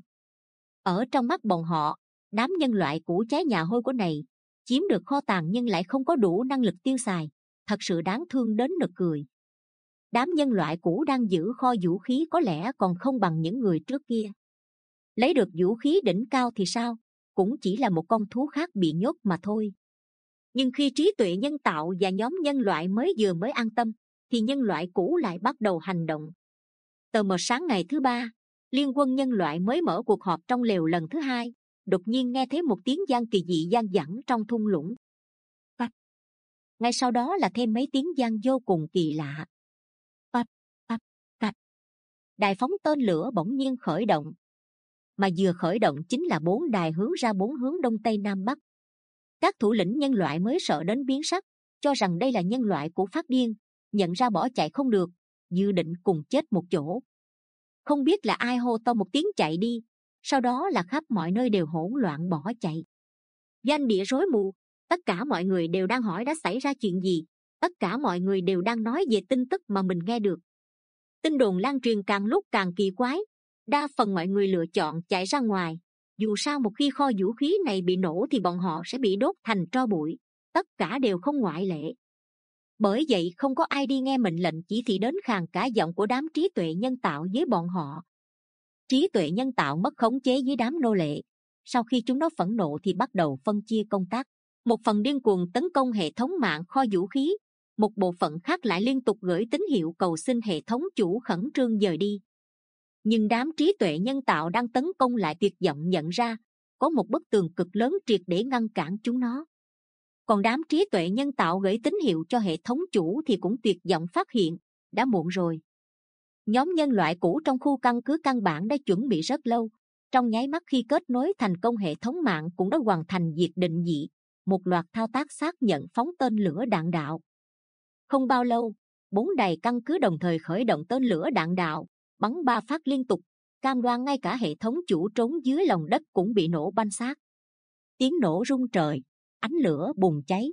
Ở trong mắt bọn họ, đám nhân loại cũ cháy nhà hôi của này chiếm được kho tàng nhưng lại không có đủ năng lực tiêu xài, thật sự đáng thương đến nực cười. Đám nhân loại cũ đang giữ kho vũ khí có lẽ còn không bằng những người trước kia. Lấy được vũ khí đỉnh cao thì sao, cũng chỉ là một con thú khác bị nhốt mà thôi. Nhưng khi trí tuệ nhân tạo và nhóm nhân loại mới vừa mới an tâm, thì nhân loại cũ lại bắt đầu hành động. Tờ mờ sáng ngày thứ ba, Liên quân nhân loại mới mở cuộc họp trong lều lần thứ hai, đột nhiên nghe thấy một tiếng vang kỳ dị vang vẳng trong thung lũng. Bạch. Ngay sau đó là thêm mấy tiếng vang vô cùng kỳ lạ. Bạch, bạch, bạch. Đài phóng tên lửa bỗng nhiên khởi động. Mà vừa khởi động chính là bốn đài hướng ra bốn hướng đông tây nam bắc. Các thủ lĩnh nhân loại mới sợ đến biến sắc, cho rằng đây là nhân loại của phát điên, nhận ra bỏ chạy không được, dự định cùng chết một chỗ. Không biết là ai hô to một tiếng chạy đi, sau đó là khắp mọi nơi đều hỗn loạn bỏ chạy. Doanh địa rối mù, tất cả mọi người đều đang hỏi đã xảy ra chuyện gì, tất cả mọi người đều đang nói về tin tức mà mình nghe được. Tin đồn lan truyền càng lúc càng kỳ quái, đa phần mọi người lựa chọn chạy ra ngoài. Dù sao một khi kho vũ khí này bị nổ thì bọn họ sẽ bị đốt thành tro bụi, tất cả đều không ngoại lệ. Bởi vậy không có ai đi nghe mệnh lệnh chỉ thị đến khàn cả giọng của đám trí tuệ nhân tạo với bọn họ. Trí tuệ nhân tạo mất khống chế với đám nô lệ. Sau khi chúng nó phẫn nộ thì bắt đầu phân chia công tác. Một phần điên cuồng tấn công hệ thống mạng kho vũ khí, một bộ phận khác lại liên tục gửi tín hiệu cầu xin hệ thống chủ khẩn trương dời đi. Nhưng đám trí tuệ nhân tạo đang tấn công lại tuyệt vọng nhận ra có một bức tường cực lớn triệt để ngăn cản chúng nó. Còn đám trí tuệ nhân tạo gửi tín hiệu cho hệ thống chủ thì cũng tuyệt vọng phát hiện đã muộn rồi. Nhóm nhân loại cũ trong khu căn cứ căn bản đã chuẩn bị rất lâu, trong nháy mắt khi kết nối thành công hệ thống mạng cũng đã hoàn thành việc định vị, một loạt thao tác xác nhận phóng tên lửa đạn đạo. Không bao lâu, bốn đài căn cứ đồng thời khởi động tên lửa đạn đạo, bắn ba phát liên tục, cam đoan ngay cả hệ thống chủ trốn dưới lòng đất cũng bị nổ banh xác. Tiếng nổ rung trời, ánh lửa bùng cháy.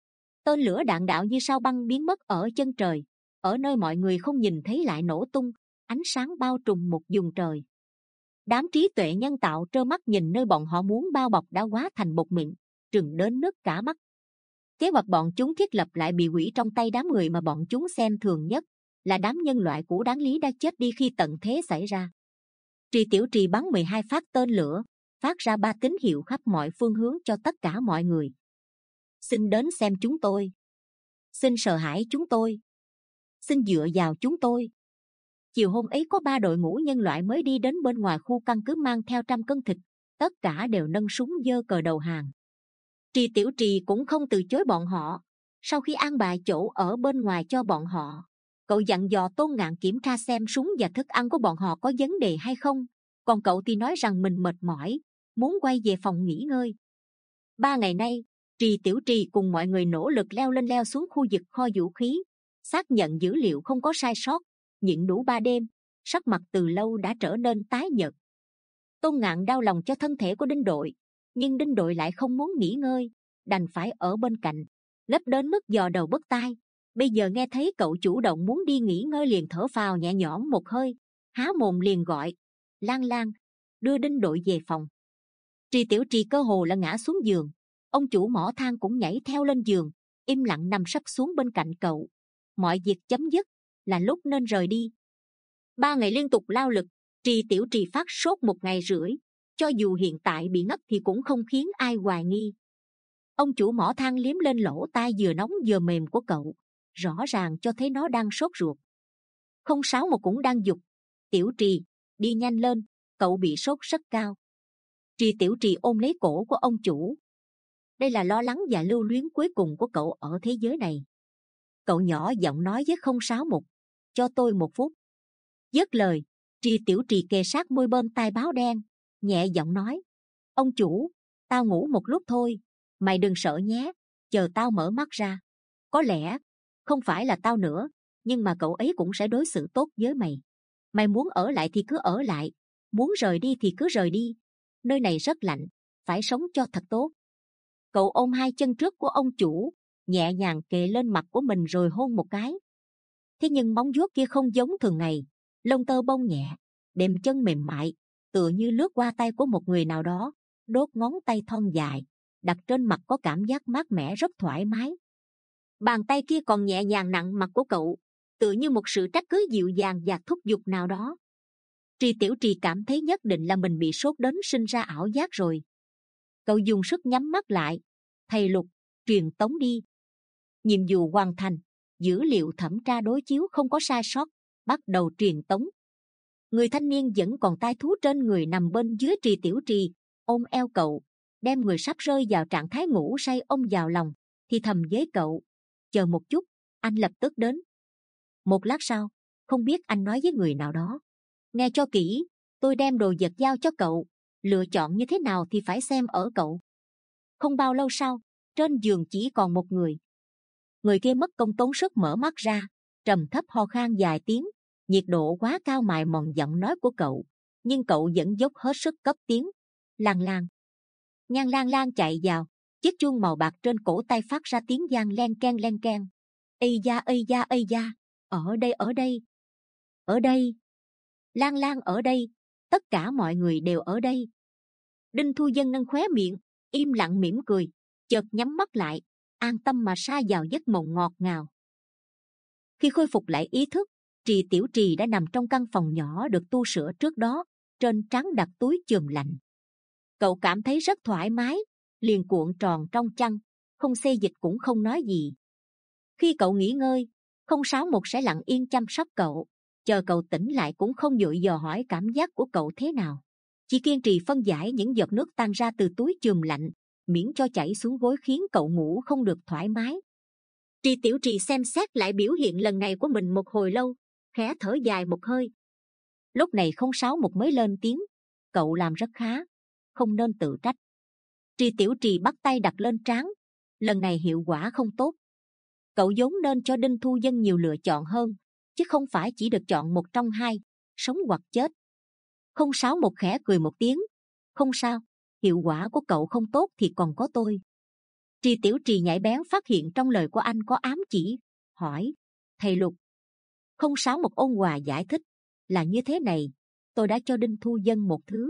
Tên lửa đạn đạo như sao băng biến mất ở chân trời, ở nơi mọi người không nhìn thấy lại nổ tung, ánh sáng bao trùm một vùng trời. Đám trí tuệ nhân tạo trơ mắt nhìn nơi bọn họ muốn bao bọc đã hóa thành bột mịn, trừng đến nứt cả mắt. Kế hoạch bọn chúng thiết lập lại bị hủy trong tay đám người mà bọn chúng xem thường nhất, là đám nhân loại cũ đáng lý đã chết đi khi tận thế xảy ra. Trì Tiểu Trì bắn mười hai phát tên lửa, phát ra ba tín hiệu khắp mọi phương hướng cho tất cả mọi người. Xin đến xem chúng tôi. Xin sợ hãi chúng tôi. Xin dựa vào chúng tôi. Chiều hôm ấy có ba đội ngũ nhân loại mới đi đến bên ngoài khu căn cứ mang theo trăm cân thịt, tất cả đều nâng súng giơ cờ đầu hàng. Trì Tiểu Trì cũng không từ chối bọn họ. Sau khi an bài chỗ ở bên ngoài cho bọn họ, cậu dặn dò Tôn Ngạn kiểm tra xem súng và thức ăn của bọn họ có vấn đề hay không, còn cậu thì nói rằng mình mệt mỏi, muốn quay về phòng nghỉ ngơi. Ba ngày nay, Trì Tiểu Trì cùng mọi người nỗ lực leo lên leo xuống khu vực kho vũ khí, xác nhận dữ liệu không có sai sót, nhịn đủ ba đêm, sắc mặt từ lâu đã trở nên tái nhợt. Tôn Ngạn đau lòng cho thân thể của Đinh Đội, nhưng Đinh Đội lại không muốn nghỉ ngơi, đành phải ở bên cạnh, lấp đến mức dò đầu bứt tai. Bây giờ nghe thấy cậu chủ động muốn đi nghỉ ngơi liền thở phào nhẹ nhõm một hơi, há mồm liền gọi Lan Lan, đưa Đinh Đội về phòng. Trì Tiểu Trì cơ hồ là ngã xuống giường, ông chủ mỏ than cũng nhảy theo lên giường, im lặng nằm sấp xuống bên cạnh cậu. Mọi việc chấm dứt, là lúc nên rời đi. Ba ngày liên tục lao lực, Trì Tiểu Trì phát sốt một ngày rưỡi, cho dù hiện tại bị ngất thì cũng không khiến ai hoài nghi. Ông chủ mỏ than liếm lên lỗ tai vừa nóng vừa mềm của cậu, rõ ràng cho thấy nó đang sốt ruột. Không sáu một cũng đang giục, Tiểu Trì, đi nhanh lên, cậu bị sốt rất cao. Trì Tiểu Trì ôm lấy cổ của ông chủ. Đây là lo lắng và lưu luyến cuối cùng của cậu ở thế giới này. Cậu nhỏ giọng nói với không sáu một, cho tôi một phút. Dứt lời, Trì Tiểu Trì kề sát môi bên tai báo đen, nhẹ giọng nói, ông chủ, tao ngủ một lúc thôi, mày đừng sợ nhé, chờ tao mở mắt ra. Có lẽ không phải là tao nữa, nhưng mà cậu ấy cũng sẽ đối xử tốt với mày. Mày muốn ở lại thì cứ ở lại, muốn rời đi thì cứ rời đi. Nơi này rất lạnh, phải sống cho thật tốt. Cậu ôm hai chân trước của ông chủ, nhẹ nhàng kề lên mặt của mình rồi hôn một cái. Thế nhưng móng vuốt kia không giống thường ngày, lông tơ bông nhẹ, đệm chân mềm mại, tựa như lướt qua tay của một người nào đó, đốt ngón tay thon dài, đặt trên mặt có cảm giác mát mẻ rất thoải mái. Bàn tay kia còn nhẹ nhàng nặng mặt của cậu, tựa như một sự trách cứ dịu dàng và thúc giục nào đó. Trì Tiểu Trì cảm thấy nhất định là mình bị sốt đến sinh ra ảo giác rồi. Cậu dùng sức nhắm mắt lại. Thầy Lục, truyền tống đi. Nhiệm vụ hoàn thành, dữ liệu thẩm tra đối chiếu không có sai sót, bắt đầu truyền tống. Người thanh niên vẫn còn tai thú trên người nằm bên dưới Trì Tiểu Trì, ôm eo cậu, đem người sắp rơi vào trạng thái ngủ say ôm vào lòng, thì thầm với cậu: chờ một chút, anh lập tức đến. Một lát sau, không biết anh nói với người nào đó: nghe cho kỹ, tôi đem đồ vật giao cho cậu, lựa chọn như thế nào thì phải xem ở cậu. Không bao lâu sau, trên giường chỉ còn một người. Người kia mất công tốn sức mở mắt ra, trầm thấp ho khan vài tiếng. Nhiệt độ quá cao mài mòn giọng nói của cậu, nhưng cậu vẫn dốc hết sức cấp tiếng: Lang Lang. Nhan Lang Lang chạy vào, chiếc chuông màu bạc trên cổ tay phát ra tiếng vang len keng len keng. Ây da ây da ây da, ở đây ở đây, ở đây. Lang Lang ở đây, tất cả mọi người đều ở đây. Đinh Thu Vân nâng khóe miệng, im lặng mỉm cười, chợt nhắm mắt lại, an tâm mà sa vào giấc mộng ngọt ngào. Khi khôi phục lại ý thức, Trì Tiểu Trì đã nằm trong căn phòng nhỏ được tu sửa trước đó, trên trán đặt túi chườm lạnh. Cậu cảm thấy rất thoải mái, liền cuộn tròn trong chăn, không xê dịch cũng không nói gì. Khi cậu nghỉ ngơi, không sáu một sẽ lặng yên chăm sóc cậu, chờ cậu tỉnh lại cũng không vội dò hỏi cảm giác của cậu thế nào, chỉ kiên trì phân giải những giọt nước tan ra từ túi chườm lạnh, miễn cho chảy xuống gối khiến cậu ngủ không được thoải mái. Trì Tiểu Trì xem xét lại biểu hiện lần này của mình một hồi lâu, khẽ thở dài một hơi. Lúc này không sáu một mới lên tiếng: cậu làm rất khá, không nên tự trách. Trì Tiểu Trì bắt tay đặt lên trán. Lần này hiệu quả không tốt. Cậu vốn nên cho Đinh Thu Vân nhiều lựa chọn hơn, chứ không phải chỉ được chọn một trong hai, sống hoặc chết. Không sáu một khẽ cười một tiếng: không sao, hiệu quả của cậu không tốt thì còn có tôi. Trì Tiểu Trì nhạy bén phát hiện trong lời của anh có ám chỉ, hỏi: thầy Lục. Không sáu một ôn hòa giải thích: là như thế này, tôi đã cho Đinh Thu Vân một thứ.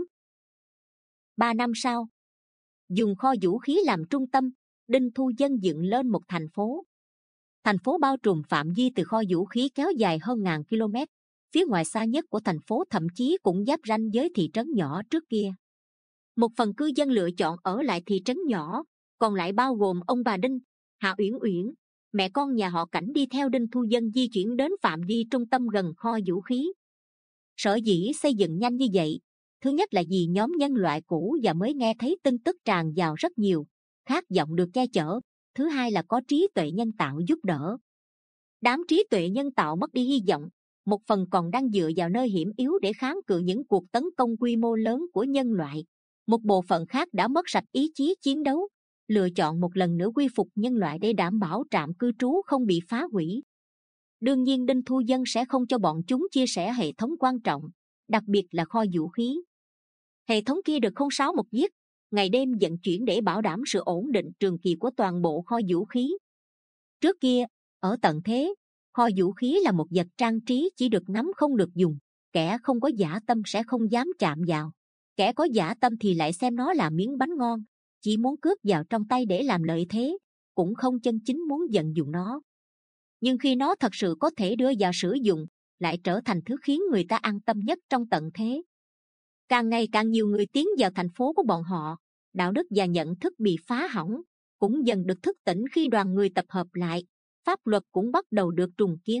Ba năm sau, dùng kho vũ khí làm trung tâm, Đinh Thu Vân dựng lên một thành phố. Thành phố bao trùm phạm vi từ kho vũ khí kéo dài hơn ngàn km. Phía ngoài xa nhất của thành phố thậm chí cũng giáp ranh với thị trấn nhỏ trước kia. Một phần cư dân lựa chọn ở lại thị trấn nhỏ, còn lại bao gồm ông bà Đinh, Hạ Uyển Uyển, mẹ con nhà họ Cảnh đi theo Đinh Thu Vân di chuyển đến phạm vi trung tâm gần kho vũ khí. Sở dĩ xây dựng nhanh như vậy, thứ nhất là vì nhóm nhân loại cũ và mới nghe thấy tin tức tràn vào rất nhiều, khát vọng được che chở. Thứ hai là có trí tuệ nhân tạo giúp đỡ. Đám trí tuệ nhân tạo mất đi hy vọng, một phần còn đang dựa vào nơi hiểm yếu để kháng cự những cuộc tấn công quy mô lớn của nhân loại. Một bộ phận khác đã mất sạch ý chí chiến đấu, lựa chọn một lần nữa quy phục nhân loại để đảm bảo trạm cư trú không bị phá hủy. Đương nhiên Đinh Thu Vân sẽ không cho bọn chúng chia sẻ hệ thống quan trọng, đặc biệt là kho vũ khí. Hệ thống kia được không sáu một viết, ngày đêm vận chuyển để bảo đảm sự ổn định trường kỳ của toàn bộ kho vũ khí. Trước kia, ở tận thế, kho vũ khí là một vật trang trí chỉ được nắm không được dùng. Kẻ không có dã tâm sẽ không dám chạm vào. Kẻ có dã tâm thì lại xem nó là miếng bánh ngon, chỉ muốn cướp vào trong tay để làm lợi thế, cũng không chân chính muốn vận dụng nó. Nhưng khi nó thật sự có thể đưa vào sử dụng, lại trở thành thứ khiến người ta an tâm nhất trong tận thế. Càng ngày càng nhiều người tiến vào thành phố của bọn họ, đạo đức và nhận thức bị phá hỏng, cũng dần được thức tỉnh khi đoàn người tập hợp lại, pháp luật cũng bắt đầu được trùng kiến.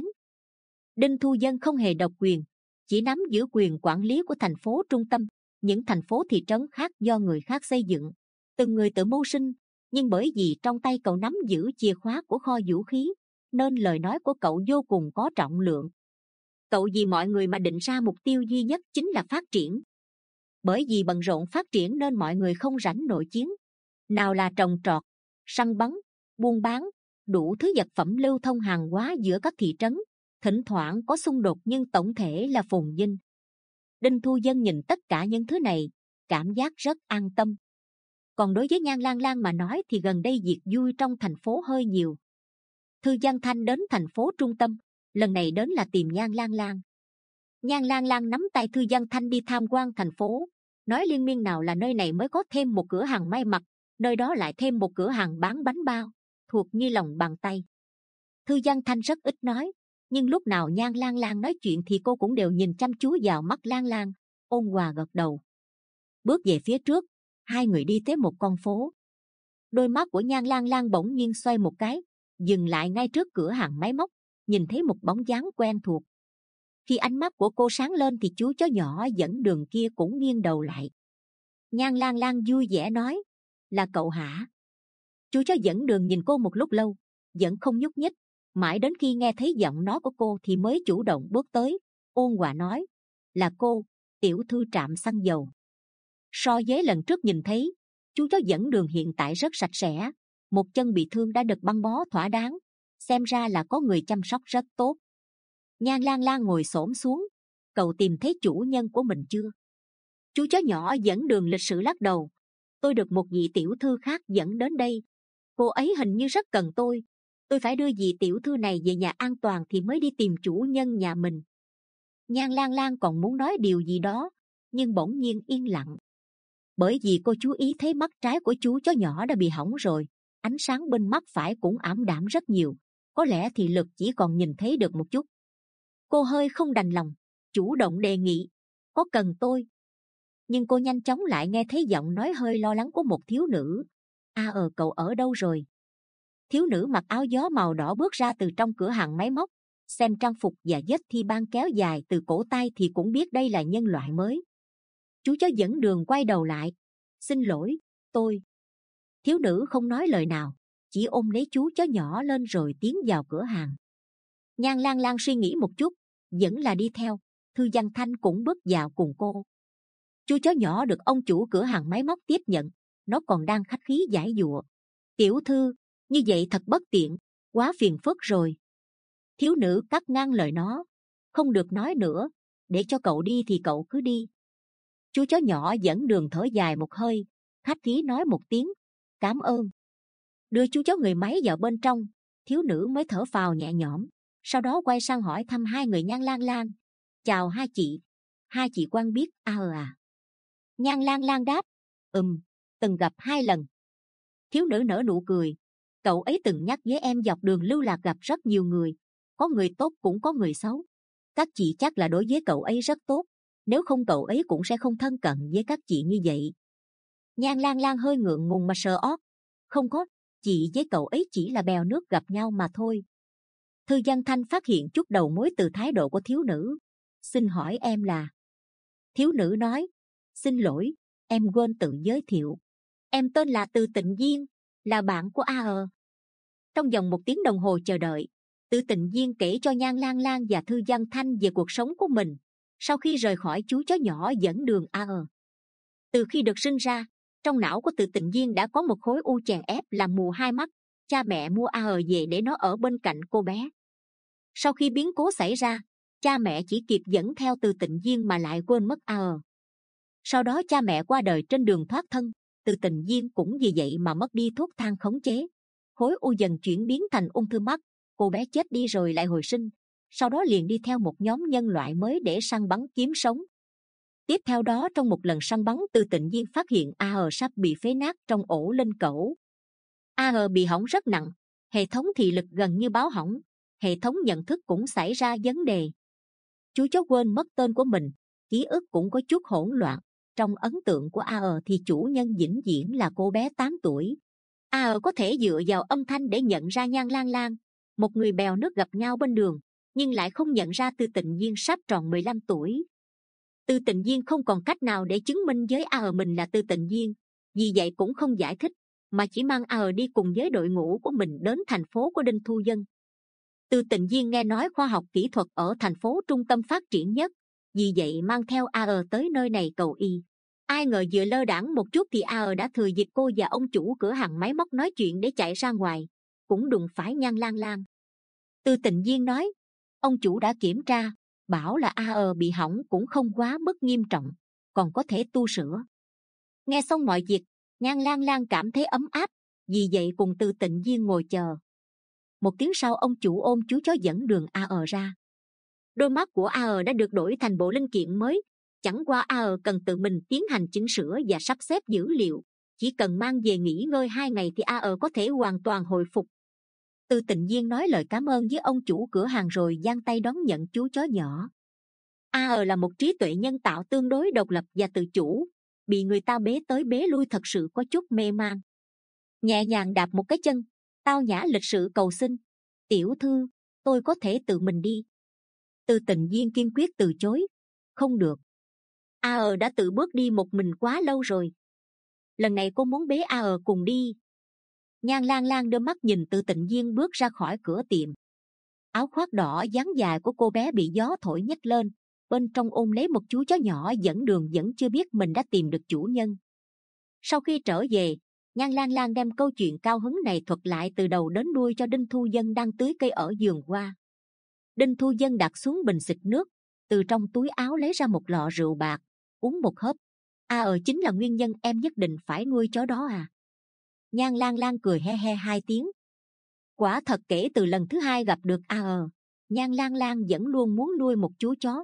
Đinh Thu Vân không hề độc quyền, chỉ nắm giữ quyền quản lý của thành phố trung tâm. Những thành phố thị trấn khác do người khác xây dựng, từng người tự mưu sinh, nhưng bởi vì trong tay cậu nắm giữ chìa khóa của kho vũ khí, nên lời nói của cậu vô cùng có trọng lượng. Cậu vì mọi người mà định ra mục tiêu duy nhất chính là phát triển. Bởi vì bận rộn phát triển nên mọi người không rảnh nội chiến. Nào là trồng trọt, săn bắn, buôn bán, đủ thứ vật phẩm lưu thông hàng hóa giữa các thị trấn. Thỉnh thoảng có xung đột nhưng tổng thể là phồn vinh. Đinh Thu Vân nhìn tất cả những thứ này, cảm giác rất an tâm. Còn đối với Nhan Lang Lang mà nói thì gần đây việc vui trong thành phố hơi nhiều. Thư Văn Thanh đến thành phố trung tâm, lần này đến là tìm Nhan Lang Lang. Nhan Lang Lang nắm tay Thư Văn Thanh đi tham quan thành phố, nói liên miên nào là nơi này mới có thêm một cửa hàng may mặc, nơi đó lại thêm một cửa hàng bán bánh bao, thuộc như lòng bàn tay. Thư Văn Thanh rất ít nói, nhưng lúc nào Nhan Lang Lang nói chuyện thì cô cũng đều nhìn chăm chú vào mắt Lang Lang, ôn hòa gật đầu. Bước về phía trước, hai người đi tới một con phố. Đôi mắt của Nhan Lang Lang bỗng nhiên xoay một cái, dừng lại ngay trước cửa hàng máy móc, nhìn thấy một bóng dáng quen thuộc. Khi ánh mắt của cô sáng lên thì chú chó nhỏ dẫn đường kia cũng nghiêng đầu lại. Nhan Lang Lang vui vẻ nói, là cậu hả? Chú chó dẫn đường nhìn cô một lúc lâu, vẫn không nhúc nhích, mãi đến khi nghe thấy giọng nói của cô thì mới chủ động bước tới, ôn hòa nói, là cô, tiểu thư trạm xăng dầu. So với lần trước nhìn thấy, chú chó dẫn đường hiện tại rất sạch sẽ, một chân bị thương đã được băng bó thỏa đáng, xem ra là có người chăm sóc rất tốt. Nhan Lang Lang ngồi xổm xuống, cậu tìm thấy chủ nhân của mình chưa? Chú chó nhỏ dẫn đường lịch sự lắc đầu, tôi được một vị tiểu thư khác dẫn đến đây. Cô ấy hình như rất cần tôi, tôi phải đưa vị tiểu thư này về nhà an toàn thì mới đi tìm chủ nhân nhà mình. Nhan Lang Lang còn muốn nói điều gì đó, nhưng bỗng nhiên yên lặng. Bởi vì cô chú ý thấy mắt trái của chú chó nhỏ đã bị hỏng rồi, ánh sáng bên mắt phải cũng ảm đạm rất nhiều, có lẽ thị lực chỉ còn nhìn thấy được một chút. Cô hơi không đành lòng, chủ động đề nghị, có cần tôi? Nhưng cô nhanh chóng lại nghe thấy giọng nói hơi lo lắng của một thiếu nữ. À ờ cậu ở đâu rồi? Thiếu nữ mặc áo gió màu đỏ bước ra từ trong cửa hàng máy móc, xem trang phục và vết thi ban kéo dài từ cổ tay thì cũng biết đây là nhân loại mới. Chú chó dẫn đường quay đầu lại, xin lỗi, tôi. Thiếu nữ không nói lời nào, chỉ ôm lấy chú chó nhỏ lên rồi tiến vào cửa hàng. Nhan Lang Lang suy nghĩ một chút, vẫn là đi theo. Thư Văn Thanh cũng bước vào cùng cô. Chú chó nhỏ được ông chủ cửa hàng máy móc tiếp nhận, nó còn đang khách khí giải dụa, tiểu thư, như vậy thật bất tiện, quá phiền phức rồi. Thiếu nữ cắt ngang lời nó, không được nói nữa, để cho cậu đi thì cậu cứ đi. Chú chó nhỏ dẫn đường thở dài một hơi, khách khí nói một tiếng, cảm ơn. Đưa chú chó người máy vào bên trong, thiếu nữ mới thở phào nhẹ nhõm, sau đó quay sang hỏi thăm hai người Nhan Lang Lang, chào hai chị, hai chị quen biết à ờ à? Nhan Lang Lang đáp, ừm, từng gặp hai lần. Thiếu nữ nở nụ cười, cậu ấy từng nhắc với em dọc đường lưu lạc gặp rất nhiều người, có người tốt cũng có người xấu. Các chị chắc là đối với cậu ấy rất tốt, nếu không cậu ấy cũng sẽ không thân cận với các chị như vậy. Nhan Lang Lang hơi ngượng ngùng mà sờ ót, không có, chị với cậu ấy chỉ là bèo nước gặp nhau mà thôi. Thư Văn Thanh phát hiện chút đầu mối từ thái độ của thiếu nữ, xin hỏi em là? Thiếu nữ nói, xin lỗi, em quên tự giới thiệu, em tên là Từ Tịnh Viên, là bạn của a ờ. Trong vòng một tiếng đồng hồ chờ đợi, Từ Tịnh Viên kể cho Nhan Lang Lang và Thư Văn Thanh về cuộc sống của mình sau khi rời khỏi chú chó nhỏ dẫn đường a ờ. Từ khi được sinh ra, trong não của Từ Tịnh Viên đã có một khối u chèn ép làm mù hai mắt. Cha mẹ mua a ờ về để nó ở bên cạnh cô bé. Sau khi biến cố xảy ra, cha mẹ chỉ kịp dẫn theo Từ Tịnh Viên mà lại quên mất a ờ. Sau đó cha mẹ qua đời trên đường thoát thân, Từ Tịnh Viên cũng vì vậy mà mất đi thuốc thang khống chế. Khối u dần chuyển biến thành ung thư mắt, cô bé chết đi rồi lại hồi sinh, sau đó liền đi theo một nhóm nhân loại mới để săn bắn kiếm sống. Tiếp theo đó, trong một lần săn bắn, Từ Tịnh Viên phát hiện a ờ sắp bị phế nát trong ổ linh cẩu. a ờ bị hỏng rất nặng, hệ thống thị lực gần như báo hỏng, hệ thống nhận thức cũng xảy ra vấn đề. Chú chó quên mất tên của mình, ký ức cũng có chút hỗn loạn. Trong ấn tượng của a ờ thì chủ nhân vĩnh viễn là cô bé tám tuổi. a ờ có thể dựa vào âm thanh để nhận ra Nhan Lang Lang, một người bèo nước gặp nhau bên đường, nhưng lại không nhận ra Từ Tịnh Viên sắp tròn mười lăm tuổi. Từ Tịnh Viên không còn cách nào để chứng minh với a ờ mình là Từ Tịnh Viên, vì vậy cũng không giải thích, mà chỉ mang a ờ đi cùng với đội ngũ của mình đến thành phố của Đinh Thu Dân. Từ Tịnh Viên nghe nói khoa học kỹ thuật ở thành phố trung tâm phát triển nhất, vì vậy mang theo a ờ tới nơi này cầu y. Ai ngờ vừa lơ đãng một chút thì a ờ đã thừa dịp cô và ông chủ cửa hàng máy móc nói chuyện để chạy ra ngoài, cũng đụng phải Nhan Lang Lang. Từ Tịnh Viên nói, ông chủ đã kiểm tra, bảo là a ờ bị hỏng cũng không quá mức nghiêm trọng, còn có thể tu sửa. Nghe xong mọi việc, Nhan Lang Lang cảm thấy ấm áp, vì vậy cùng Từ Tịnh Viên ngồi chờ. Một tiếng sau, ông chủ ôm chú chó dẫn đường a ờ ra. Đôi mắt của a ờ đã được đổi thành bộ linh kiện mới, chẳng qua a ờ cần tự mình tiến hành chỉnh sửa và sắp xếp dữ liệu, chỉ cần mang về nghỉ ngơi hai ngày thì a ờ có thể hoàn toàn hồi phục. Từ Tịnh Viên nói lời cảm ơn với ông chủ cửa hàng rồi giang tay đón nhận chú chó nhỏ. a ờ là một trí tuệ nhân tạo tương đối độc lập và tự chủ, bị người ta bế tới bế lui thật sự có chút mê man. nhẹ nhàng đạp một cái chân, tao nhã lịch sự cầu xin: "Tiểu thư, tôi có thể tự mình đi." Từ Tịnh Viên kiên quyết từ chối: "Không được. A ờ đã tự bước đi một mình quá lâu rồi. Lần này cô muốn bế A ờ cùng đi." Nhan Lang Lang đưa mắt nhìn Từ Tịnh Viên bước ra khỏi cửa tiệm. Áo khoác đỏ dáng dài của cô bé bị gió thổi nhấc lên, bên trong ôm lấy một chú chó nhỏ dẫn đường, vẫn chưa biết mình đã tìm được chủ nhân. Sau khi trở về, Nhan Lang Lang đem câu chuyện cao hứng này thuật lại từ đầu đến đuôi cho Đinh Thu Dân đang tưới cây ở vườn hoa. Đinh Thu Dân đặt xuống bình xịt nước, từ trong túi áo lấy ra một lọ rượu bạc, uống một hớp. "A ờ chính là nguyên nhân em nhất định phải nuôi chó đó à?" Nhan Lang Lang cười he he hai tiếng. Quả thật kể từ lần thứ hai gặp được A ờ, Nhan Lang Lang vẫn luôn muốn nuôi một chú chó.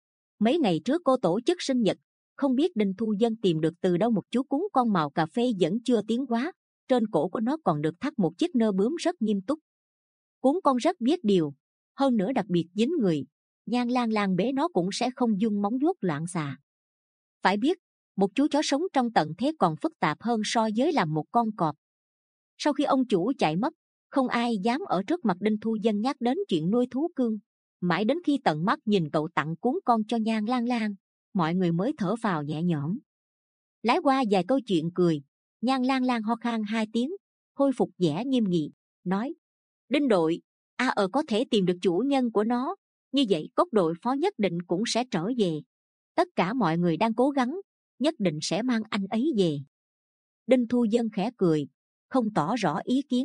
Mấy ngày trước cô tổ chức sinh nhật, không biết Đinh Thu Dân tìm được từ đâu một chú cún con màu cà phê vẫn chưa tiến hóa, trên cổ của nó còn được thắt một chiếc nơ bướm rất nghiêm túc. Cún con rất biết điều, hơn nữa đặc biệt dính người. Nhan Lang Lang bế nó cũng sẽ không dung móng vuốt loạn xạ. Phải biết, một chú chó sống trong tận thế còn phức tạp hơn so với làm một con cọp. Sau khi ông chủ chạy mất, không ai dám ở trước mặt Đinh Thu Dân nhắc đến chuyện nuôi thú cưng. Mãi đến khi tận mắt nhìn cậu tặng cún con cho Nhan Lang Lang, mọi người mới thở phào nhẹ nhõm. Lái qua vài câu chuyện cười, Nhan Lang Lang ho khan hai tiếng, khôi phục vẻ nghiêm nghị, nói: "Đinh đội, A ờ có thể tìm được chủ nhân của nó, như vậy cốc đội phó nhất định cũng sẽ trở về. Tất cả mọi người đang cố gắng, nhất định sẽ mang anh ấy về." Đinh Thu Dân khẽ cười, không tỏ rõ ý kiến.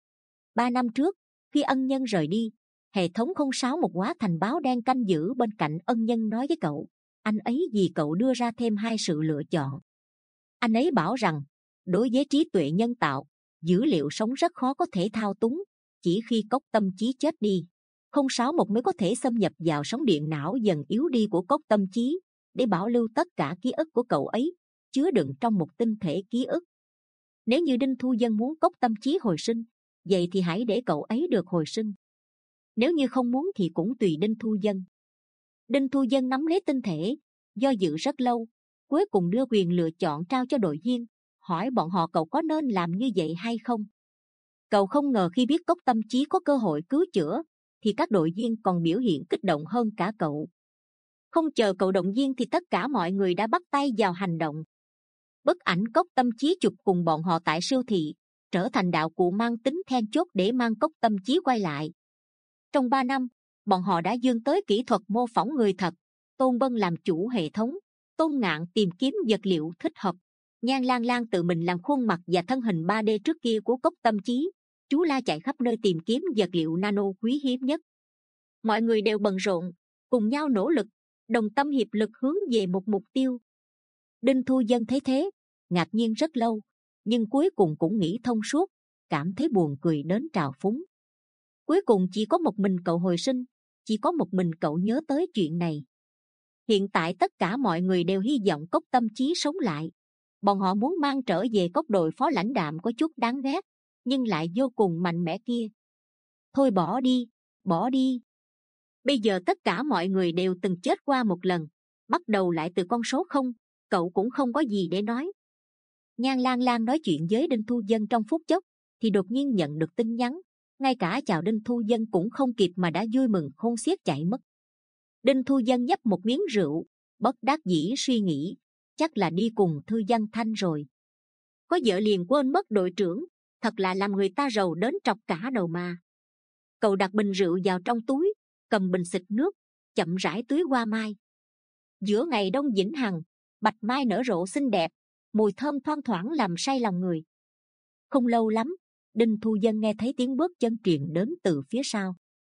Ba năm trước, khi ân nhân rời đi, hệ thống không sáu một hóa thành báo đen canh giữ bên cạnh ân nhân nói với cậu, anh ấy vì cậu đưa ra thêm hai sự lựa chọn. Anh ấy bảo rằng, đối với trí tuệ nhân tạo, dữ liệu sống rất khó có thể thao túng, chỉ khi cốc tâm trí chết đi, không sáu một mới có thể xâm nhập vào sóng điện não dần yếu đi của cốc tâm trí, để bảo lưu tất cả ký ức của cậu ấy, chứa đựng trong một tinh thể ký ức. Nếu như Đinh Thu Dân muốn cốc tâm trí hồi sinh, vậy thì hãy để cậu ấy được hồi sinh. Nếu như không muốn thì cũng tùy Đinh Thu Dân. Đinh Thu Dân nắm lấy tinh thể, do dự rất lâu, cuối cùng đưa quyền lựa chọn trao cho đội viên, hỏi bọn họ cậu có nên làm như vậy hay không. Cậu không ngờ khi biết cốc tâm trí có cơ hội cứu chữa, thì các đội viên còn biểu hiện kích động hơn cả cậu. Không chờ cậu động viên thì tất cả mọi người đã bắt tay vào hành động. Bức ảnh cốc tâm trí chụp cùng bọn họ tại siêu thị, trở thành đạo cụ mang tính then chốt để mang cốc tâm trí quay lại. Trong ba năm, bọn họ đã vươn tới kỹ thuật mô phỏng người thật. Tôn Bân làm chủ hệ thống, Tôn Ngạn tìm kiếm vật liệu thích hợp, Nhan Lang Lang tự mình làm khuôn mặt và thân hình ba D trước kia của cốc tâm trí. Chú La chạy khắp nơi tìm kiếm vật liệu nano quý hiếm nhất. Mọi người đều bận rộn, cùng nhau nỗ lực, đồng tâm hiệp lực hướng về một mục tiêu. Đinh Thu Dân thấy thế, ngạc nhiên rất lâu, nhưng cuối cùng cũng nghĩ thông suốt, cảm thấy buồn cười đến trào phúng. Cuối cùng chỉ có một mình cậu hồi sinh, chỉ có một mình cậu nhớ tới chuyện này. Hiện tại tất cả mọi người đều hy vọng cốc tâm trí sống lại. Bọn họ muốn mang trở về cốc đội phó lãnh đạm có chút đáng ghét, nhưng lại vô cùng mạnh mẽ kia. Thôi bỏ đi, bỏ đi. Bây giờ tất cả mọi người đều từng chết qua một lần, bắt đầu lại từ con số không, cậu cũng không có gì để nói. Nhan Lang Lang nói chuyện với Đinh Thu Dân trong phút chốc, thì đột nhiên nhận được tin nhắn. Ngay cả chào Đinh Thu Dân cũng không kịp mà đã vui mừng khôn xiết chạy mất. Đinh Thu Dân nhấp một miếng rượu, bất đắc dĩ suy nghĩ, chắc là đi cùng Thư Văn Thanh rồi. Có vợ liền quên mất đội trưởng, thật là làm người ta rầu đến trọc cả đầu mà. Cậu đặt bình rượu vào trong túi, cầm bình xịt nước, chậm rãi tưới hoa mai. Giữa ngày đông vĩnh hằng, bạch mai nở rộ xinh đẹp, mùi thơm thoang thoảng làm say lòng người. Không lâu lắm, Đinh Thu Dân nghe thấy tiếng bước chân truyền đến từ phía sau.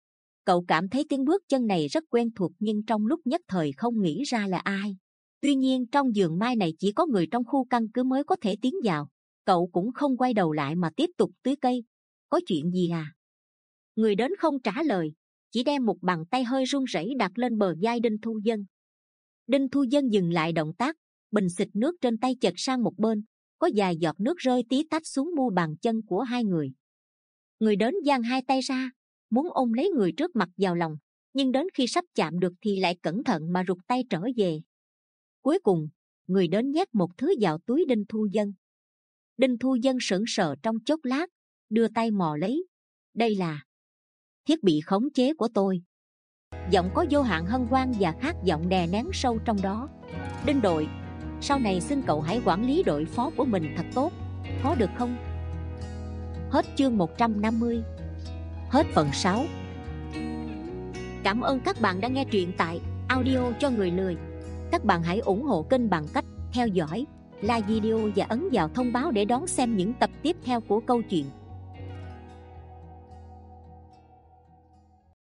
Cậu cảm thấy tiếng bước chân này rất quen thuộc, nhưng trong lúc nhất thời không nghĩ ra là ai. Tuy nhiên trong vườn mai này chỉ có người trong khu căn cứ mới có thể tiến vào. Cậu cũng không quay đầu lại mà tiếp tục tưới cây. Có chuyện gì à? Người đến không trả lời, chỉ đem một bàn tay hơi run rẩy đặt lên bờ vai Đinh Thu Dân. Đinh Thu Dân dừng lại động tác, bình xịt nước trên tay chật sang một bên, có vài giọt nước rơi tí tách xuống mu bàn chân của hai người. Người đến giang hai tay ra, muốn ôm lấy người trước mặt vào lòng, nhưng đến khi sắp chạm được thì lại cẩn thận mà rụt tay trở về. Cuối cùng, người đến nhét một thứ vào túi Đinh Thu Dân. Đinh Thu Dân sững sờ trong chốc lát, đưa tay mò lấy. Đây là thiết bị khống chế của tôi. Giọng có vô hạn hân hoan và khát vọng đè nén sâu trong đó. Đinh đội, sau này xin cậu hãy quản lý đội phó của mình thật tốt, có được không? Hết chương một trăm năm mươi. Hết phần sáu. Cảm ơn các bạn đã nghe truyện tại Audio cho người lười. Các bạn hãy ủng hộ kênh bằng cách theo dõi, like video và ấn vào thông báo để đón xem những tập tiếp theo của câu chuyện.